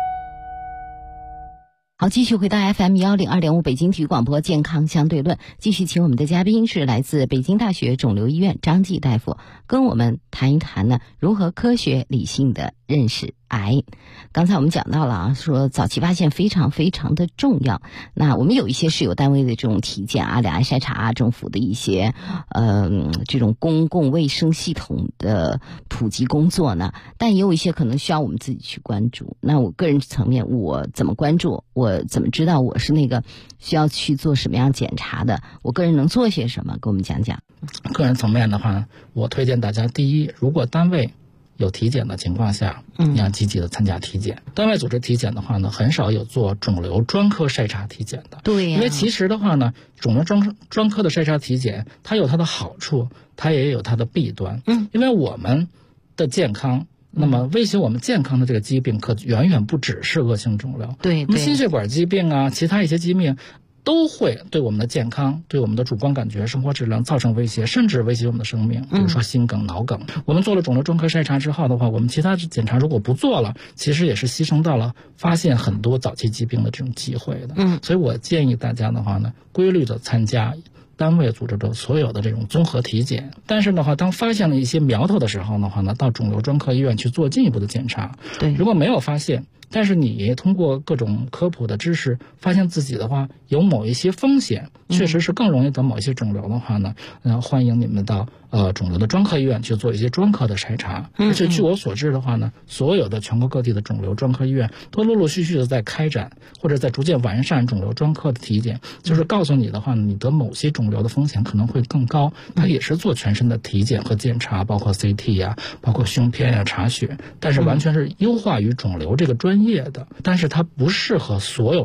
好，继续回到 FM102.5 北京体育广播健康相对论，继续请我们的嘉宾是来自北京大学肿瘤医院张继大夫，跟我们谈一谈呢，如何科学理性的认识癌。刚才我们讲到了说早期发现非常非常的重要。那我们有一些是有单位的这种体检两癌筛查政府的一些这种公共卫生系统的普及工作呢，但也有一些可能需要我们自己去关注。那我个人层面，我怎么关注？我怎么知道我是那个需要去做什么样检查的？我个人能做些什么？给我们讲讲。 个人层面的话，我推荐大家，第一，如果单位有体检的情况下，你要积极的参加体检。单位组织体检的话呢，很少有做肿瘤专科筛查体检的。 对呀， 因为其实的话呢，肿瘤专科的筛查体检，它有它的好处，它也有它的弊端。因为我们的健康，那么威胁我们健康的这个疾病，可远远不只是恶性肿瘤。 对， 那么心血管疾病啊，其他一些疾病都会对我们的健康、对我们的主观感觉、生活质量造成威胁，甚至威胁我们的生命。比如说心梗、脑梗。我们做了肿瘤专科筛查之后的话，我们其他检查如果不做了，其实也是牺牲到了发现很多早期疾病的这种机会的。所以我建议大家的话呢，规律的参加单位组织的所有的这种综合体检。但是的话，当发现了一些苗头的时候的话呢，到肿瘤专科医院去做进一步的检查。 对， 如果没有发现，但是你通过各种科普的知识发现自己的话有某一些风险，确实是更容易得某一些肿瘤的话呢，欢迎你们到肿瘤的专科医院去做一些专科的筛查。而且据我所知的话呢，所有的全国各地的肿瘤专科医院都陆陆续续的在开展或者在逐渐完善肿瘤专科的体检，就是告诉你的话呢，你得某些肿瘤的风险可能会更高，它也是做全身的体检和检查，包括 CT 呀，包括胸片呀、查血，但是完全是优化于肿瘤这个专业的，但是它不适合所有人。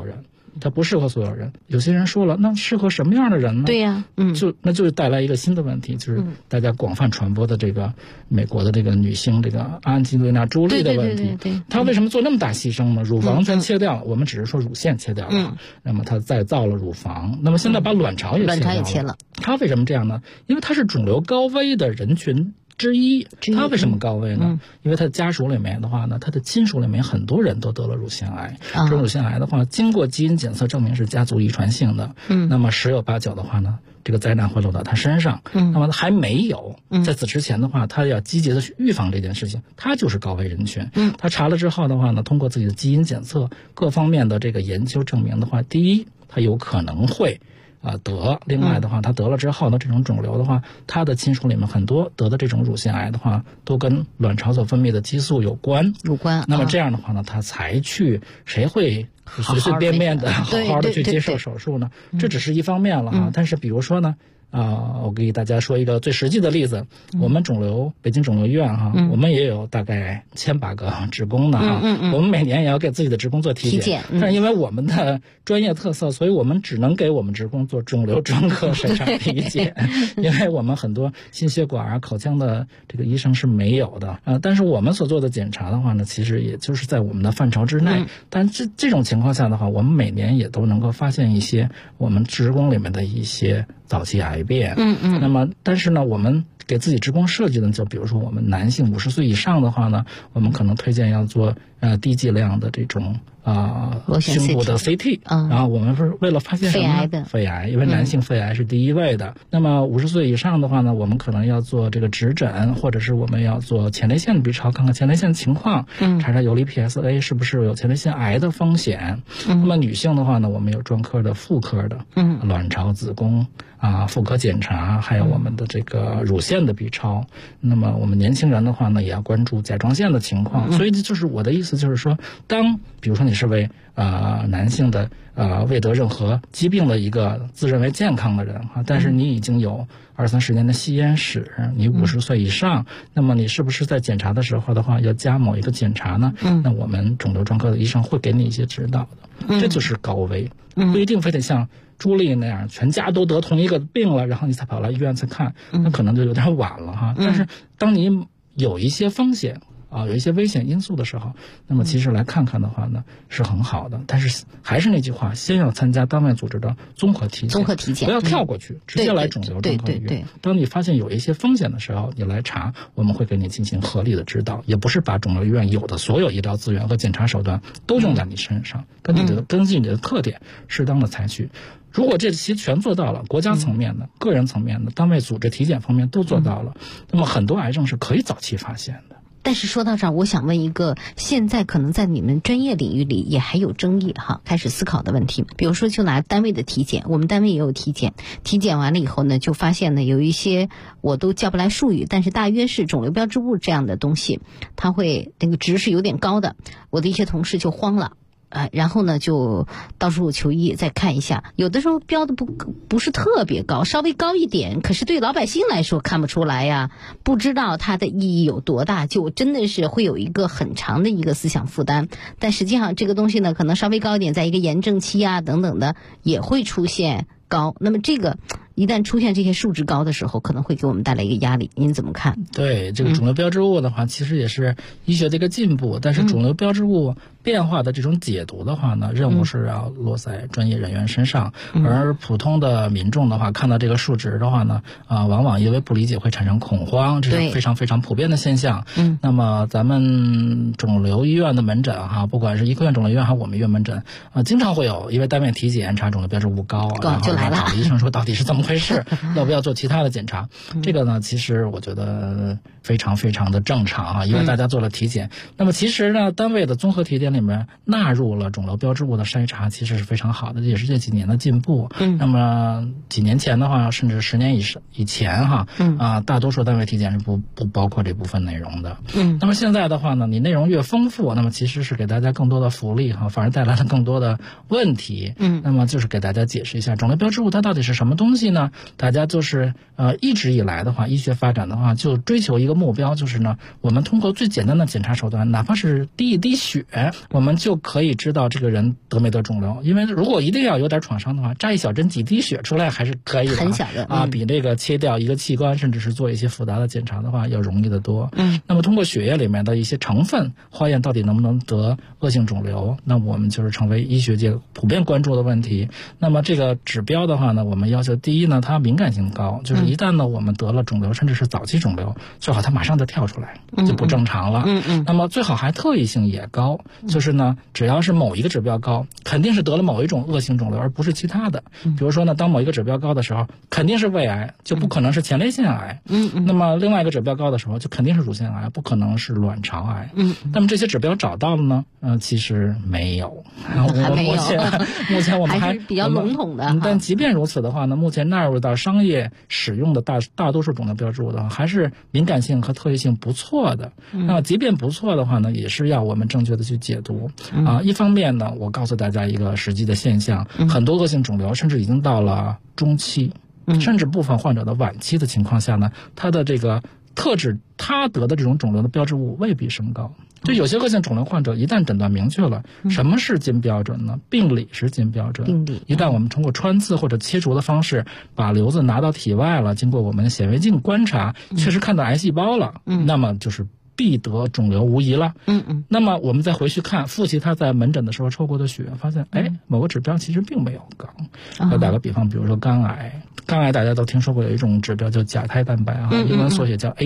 它不适合所有人。有些人说了，那适合什么样的人呢？ 对呀， 那就带来一个新的问题，就是大家广泛传播的这个美国的这个女星这个安吉丽娜·朱莉的问题。 对， 她为什么做那么大牺牲呢？乳房全切掉了，我们只是说乳腺切掉了，那么她再造了乳房，那么现在把卵巢也切了。她为什么这样呢？因为她是肿瘤高危的人群之一。他为什么高危呢？因为他的家属里面的话呢，他的亲属里面很多人都得了乳腺癌。这种乳腺癌的话，经过基因检测证明是家族遗传性的。那么10有8九的话呢，这个灾难会落到他身上。那么还没有，在此之前的话，他要积极的去预防这件事情，他就是高危人群。他查了之后的话呢，通过自己的基因检测各方面的这个研究证明的话，第一，他有可能会得。另外的话，他得了之后呢，这种肿瘤的话，他的亲属里面很多得的这种乳腺癌的话，都跟卵巢所分泌的激素有关。那么这样的话呢，他才去，谁会随随便便的好好的去接受手术呢？这只是一方面了哈。但是比如说呢，我给大家说一个最实际的例子，我们北京肿瘤医院哈，我们也有大概1800个职工呢哈，我们每年也要给自己的职工做体检，但是因为我们的专业特色，所以我们只能给我们职工做肿瘤专科筛查体检，因为我们很多心血管口腔的这个医生是没有的但是我们所做的检查的话呢，其实也就是在我们的范畴之内，但这种情况下的话，我们每年也都能够发现一些我们职工里面的一些早期癌变。那么但是呢，我们给自己职工设计的，就比如说我们男性50岁以上的话呢，我们可能推荐要做低剂量的这种胸部的 CT，然后我们是为了发现什么呢？肺癌，因为男性肺癌是第一位的。那么50岁以上的话呢，我们可能要做这个指诊，或者是我们要做前列腺的 B 超，看看前列腺情况，查查游离 PSA 是不是有前列腺癌的风险。那么女性的话呢，我们有专科的、妇科的，卵巢、子宫妇科检查，还有我们的这个乳腺的 B 超。那么我们年轻人的话呢，也要关注甲状腺的情况。所以就是我的意思就是说，比如说你是为男性的未得任何疾病的一个自认为健康的人但是你已经有20-30年的吸烟史，你50岁以上，那么你是不是在检查的时候的话要加某一个检查呢？那我们肿瘤专科的医生会给你一些指导的。这就是高危，不一定非得像朱莉那样全家都得同一个病了，然后你才跑来医院去看，那可能就有点晚了但是当你有一些风险有一些危险因素的时候，那么其实来看看的话呢，是很好的。但是还是那句话，先要参加单位组织的综合体检，不要跳过去，直接来肿瘤专科医院。当你发现有一些风险的时候，你来查，我们会给你进行合理的指导，也不是把肿瘤医院有的所有医疗资源和检查手段都用在你身上，根据你的特点适当的采取。如果这些全做到了，国家层面的、个人层面的、单位组织体检方面都做到了，那么很多癌症是可以早期发现的。 但是说到这儿，我想问一个现在可能在你们专业领域里也还有争议开始思考的问题。比如说就拿单位的体检，我们单位也有体检，体检完了以后呢，就发现呢有一些我都叫不来术语，但是大约是肿瘤标志物这样的东西，它会那个值是有点高的，我的一些同事就慌了。然后呢就到处求医再看一下，有的时候标的不是特别高，稍微高一点，可是对老百姓来说看不出来呀，不知道它的意义有多大，就真的是会有一个很长的一个思想负担。但实际上这个东西呢可能稍微高一点，在一个炎症期等等的也会出现高，那么这个一旦出现这些数值高的时候，可能会给我们带来一个压力，您怎么看？ 对，这个肿瘤标志物的话其实也是医学的一个进步，但是肿瘤标志物变化的这种解读的话呢，任务是要落在专业人员身上，而普通的民众的话看到这个数值的话呢往往因为不理解会产生恐慌，这是非常非常普遍的现象。那么咱们肿瘤医院的门诊不管是医科院肿瘤医院还是我们医院门诊经常会有因为单位体检查肿瘤标志物高就来了， 医生说到底是怎么回事要不要做其他的检查这个呢其实我觉得非常非常的正常因为大家做了体检。那么其实呢单位的综合体检里面纳入了肿瘤标志物的筛查，其实是非常好的，也是这几年的进步。那么几年前的话，甚至10年以前大多数单位体检是不包括这部分内容的。那么现在的话呢，你内容越丰富，那么其实是给大家更多的福利反而带来了更多的问题。那么就是给大家解释一下肿瘤标志物它到底是什么东西计呢，大家就是一直以来的话，医学发展的话，就追求一个目标，就是呢，我们通过最简单的检查手段，哪怕是滴一滴血，我们就可以知道这个人得没得肿瘤。因为如果一定要有点创伤的话，扎一小针几滴血出来还是可以的， 很小的比那个切掉一个器官，甚至是做一些复杂的检查的话要容易得多。那么通过血液里面的一些成分化验，到底能不能得恶性肿瘤，那我们就是成为医学界普遍关注的问题。那么这个指标的话呢，我们要求第一呢，它敏感性高，就是一旦呢我们得了肿瘤，甚至是早期肿瘤，最好它马上就跳出来，就不正常了。那么最好还特异性也高，就是呢，只要是某一个指标高，肯定是得了某一种恶性肿瘤，而不是其他的。比如说呢，当某一个指标高的时候，肯定是胃癌，就不可能是前列腺癌。那么另外一个指标高的时候，就肯定是乳腺癌，不可能是卵巢癌。那么这些指标找到了呢？其实没有， 还没有。 目前我们还是比较笼统的。 但即便如此的话呢，目前纳入到商业使用的大多数肿瘤标志物的话，还是敏感性和特异性不错的。那即便不错的话呢，也是要我们正确的去解读。一方面呢，我告诉大家一个实际的现象，很多恶性肿瘤甚至已经到了中期，甚至部分患者的晚期的情况下呢，它的这个特指他得的这种肿瘤的标志物未必升高。就有些恶性肿瘤患者一旦诊断明确了，什么是金标准呢？病理是金标准。 病理。 一旦我们通过穿刺或者切除的方式把瘤子拿到体外了，经过我们的显微镜观察，确实看到癌细胞了，那么就是必得肿瘤无疑了。那么我们再回去看复习他在门诊的时候抽过的血，发现某个指标其实并没有高。我打个比方，比如说肝癌，大家都听说过有一种指标叫甲胎蛋白英文缩写叫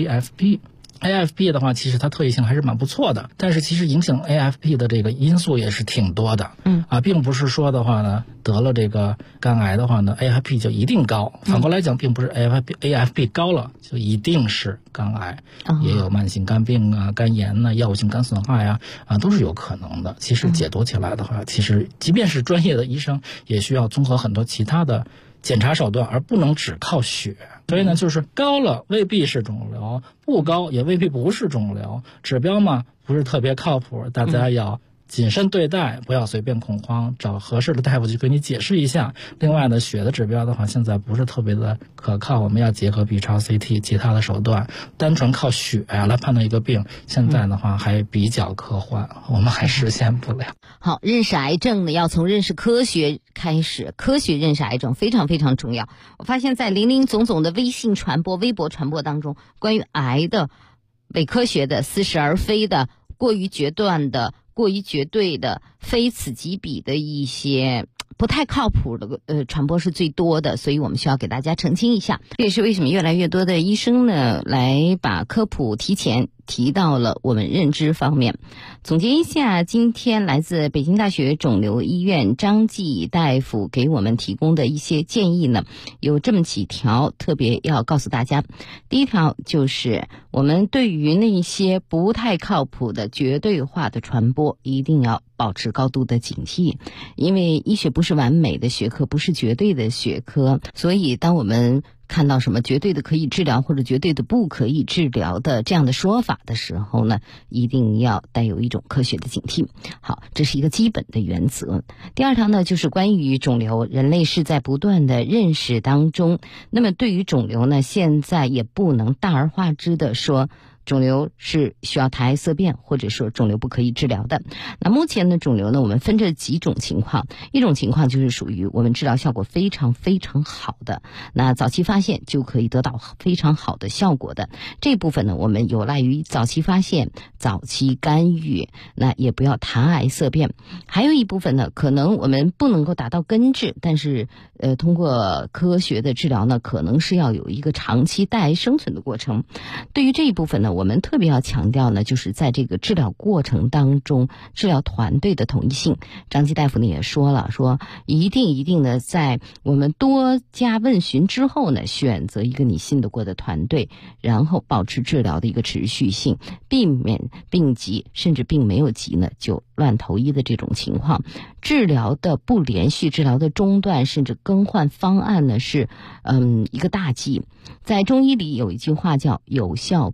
AFP。AFP 的话，其实它特异性还是蛮不错的，但是其实影响 AFP 的这个因素也是挺多的。并不是说的话呢，得了这个肝癌的话呢 ，AFP 就一定高。反过来讲，并不是 AFP 高了就一定是肝癌，也有慢性肝病啊、肝炎啊、药物性肝损害啊，都是有可能的。其实解读起来的话，其实即便是专业的医生，也需要综合很多其他的检查手段，而不能只靠血。所以呢，就是高了未必是肿瘤，不高也未必不是肿瘤。指标嘛，不是特别靠谱，大家要谨慎对待，不要随便恐慌，找合适的大夫去给你解释一下。另外呢，血的指标的话，现在不是特别的可靠，我们要结合 B 超 CT 其他的手段，单纯靠血来判断一个病，现在的话还比较科幻，我们还实现不了。 好，认识癌症呢，要从认识科学开始，科学认识癌症非常非常重要。我发现在林林总总的微信传播、微博传播当中，关于癌的、伪科学的、似是而非的、过于决断的、过于绝对的、非此即彼的一些不太靠谱的传播是最多的，所以我们需要给大家澄清一下。这也是为什么越来越多的医生呢，来把科普提前提到了我们认知方面。总结一下，今天来自北京大学肿瘤医院张继大夫给我们提供的一些建议呢，有这么几条特别要告诉大家。第一条就是我们对于那些不太靠谱的绝对化的传播一定要保持高度的警惕，因为医学不是完美的学科，不是绝对的学科，所以当我们看到什么绝对的可以治疗或者绝对的不可以治疗的这样的说法的时候呢，一定要带有一种科学的警惕。好，这是一个基本的原则。第二条呢，就是关于肿瘤，人类是在不断的认识当中，那么对于肿瘤呢，现在也不能大而化之的说肿瘤是需要谈癌色变，或者说肿瘤不可以治疗的。那目前的肿瘤呢，我们分这几种情况。一种情况就是属于我们治疗效果非常非常好的，那早期发现就可以得到非常好的效果的。这部分呢，我们有赖于早期发现、早期干预，那也不要谈癌色变。还有一部分呢，可能我们不能够达到根治，但是通过科学的治疗呢，可能是要有一个长期带癌生存的过程。对于这一部分呢，我们特别要强调呢，就是在这个治疗过程当中，治疗团队的统一性。张继大夫呢也说了，说一定的在我们多加问询之后呢，选择一个你信得过的团队，然后保持治疗的一个持续性，避免病急甚至病没有急呢就乱投医的这种情况。治疗的不连续，治疗的中断甚至更换方案呢是一个大忌。在中医里有一句话叫有效不更。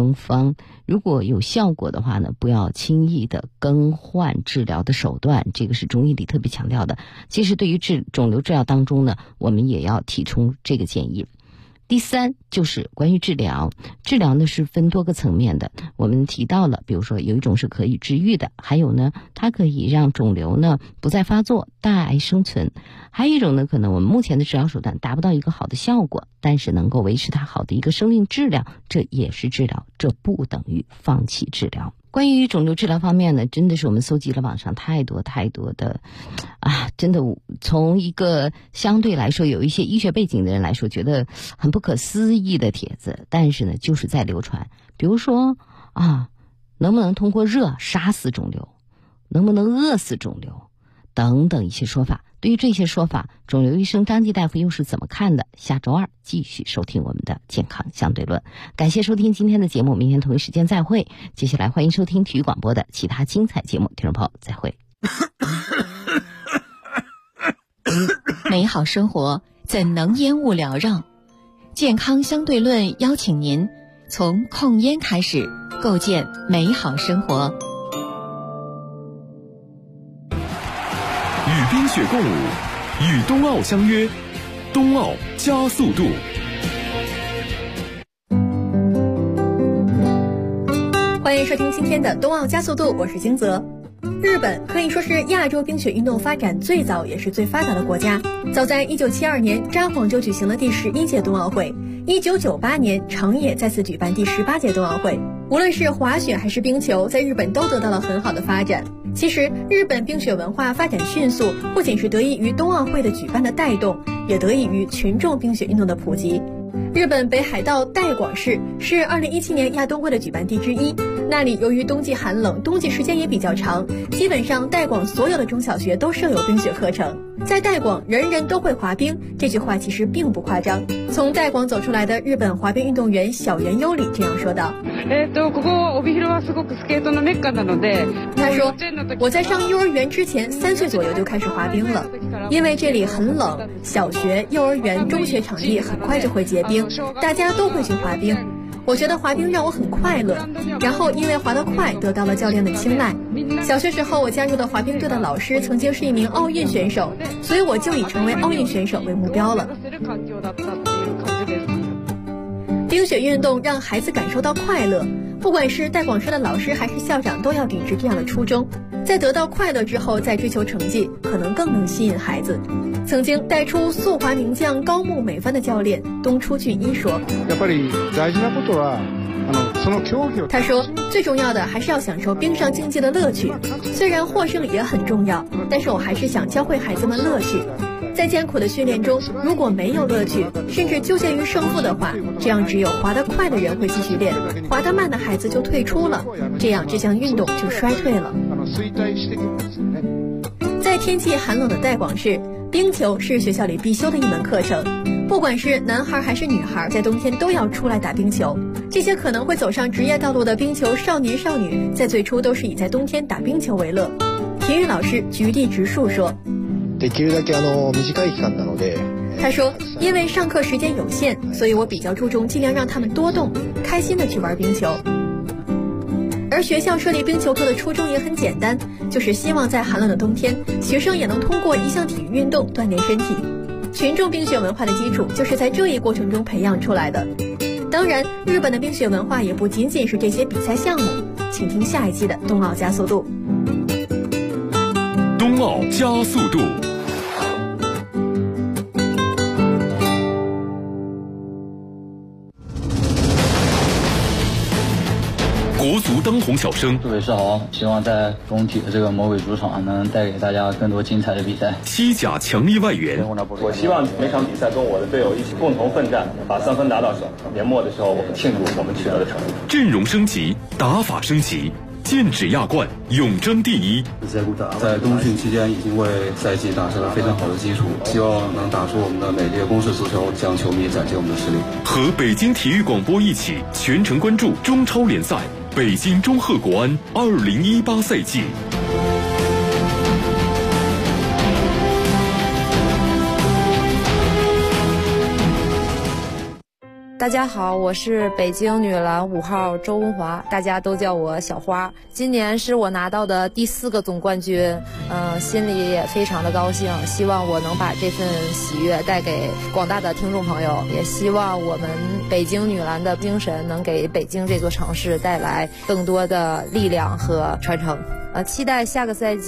生方。如果有效果的话呢，不要轻易的更换治疗的手段，这个是中医里特别强调的。其实对于肿瘤治疗当中呢，我们也要提出这个建议。第三就是关于治疗，治疗呢是分多个层面的。我们提到了，比如说有一种是可以治愈的，还有呢，它可以让肿瘤呢不再发作，大癌生存。还有一种呢，可能我们目前的治疗手段达不到一个好的效果，但是能够维持它好的一个生命质量，这也是治疗，这不等于放弃治疗。关于肿瘤治疗方面呢，真的是我们搜集了网上太多的真的从一个相对来说有一些医学背景的人来说，觉得很不可思议的帖子，但是呢就是在流传。比如说能不能通过热杀死肿瘤，能不能饿死肿瘤等等一些说法。对于这些说法，肿瘤医生张继大夫又是怎么看的？下周二继续收听我们的健康相对论。感谢收听今天的节目，明天同一时间再会。接下来欢迎收听体育广播的其他精彩节目，听众朋友再会。 美好生活怎能烟雾缭绕？健康相对论邀请您从控烟开始，构建美好生活。 与冰雪共舞，与冬奥相约，冬奥加速度。 欢迎收听今天的冬奥加速度，我是金泽。日本可以说是亚洲冰雪运动发展最早也是最发达的国家。早在1972年，札幌就举行了第11届冬奥会；1998年，长野再次举办第18届冬奥会。无论是滑雪还是冰球，在日本都得到了很好的发展。其实，日本冰雪文化发展迅速，不仅是得益于冬奥会的举办的带动，也得益于群众冰雪运动的普及。日本北海道带广市是2017年亚冬会的举办地之一。那里由于冬季寒冷，冬季时间也比较长，基本上带广所有的中小学都设有冰雪课程。在带广，人人都会滑冰，这句话其实并不夸张。从带广走出来的日本滑冰运动员小原优里这样说道：他说，我在上幼儿园之前3岁左右就开始滑冰了，因为这里很冷，小学、幼儿园、中学场地很快就会结冰，大家都会去滑冰。我觉得滑冰让我很快乐，然后因为滑得快得到了教练的青睐。小学时候我加入的滑冰队的老师曾经是一名奥运选手，所以我就以成为奥运选手为目标了。冰雪运动让孩子感受到快乐，不管是带广市的老师还是校长都要秉持这样的初衷，在得到快乐之后再追求成绩，可能更能吸引孩子。曾经带出速滑名将高木美帆的教练东出俊一说，他说最重要的还是要享受冰上竞技的乐趣，虽然获胜也很重要，但是我还是想教会孩子们乐趣。在艰苦的训练中，如果没有乐趣，甚至纠结于胜负的话，这样只有滑得快的人会继续练，滑得慢的孩子就退出了，这样这项运动就衰退了。在天气寒冷的带广市，冰球是学校里必修的一门课程，不管是男孩还是女孩，在冬天都要出来打冰球。这些可能会走上职业道路的冰球少年少女，在最初都是以在冬天打冰球为乐。体育老师菊地直树说，他说，因为上课时间有限，所以我比较注重尽量让他们多动，开心的去玩冰球。而学校设立冰球课的初衷也很简单，就是希望在寒冷的冬天，学生也能通过一项体育运动锻炼身体。群众冰雪文化的基础就是在这一过程中培养出来的。当然，日本的冰雪文化也不仅仅是这些比赛项目。请听下一期的冬奥加速度。 冬奥加速度。国足当红小生， 祝伟世豪，希望在中体的这个魔鬼主场能带给大家更多精彩的比赛。 西甲强力外援， 我希望每场比赛跟我的队友一起共同奋战，把3分打到手。年末的时候，我们庆祝我们取得的成绩。 阵容升级，打法升级，剑指亚冠，永争第一。 在冬训期间已经为赛季打下了非常好的基础，希望能打出我们的美丽的攻势足球，向球迷展现我们的实力。 和北京体育广播一起全程关注中超联赛。北京中赫国安2018赛季。 大家好，我是北京女篮5号周文华，大家都叫我小花。今年是我拿到的第4个总冠军，心里也非常的高兴，希望我能把这份喜悦带给广大的听众朋友，也希望我们北京女篮的精神能给北京这座城市带来更多的力量和传承。期待下个赛季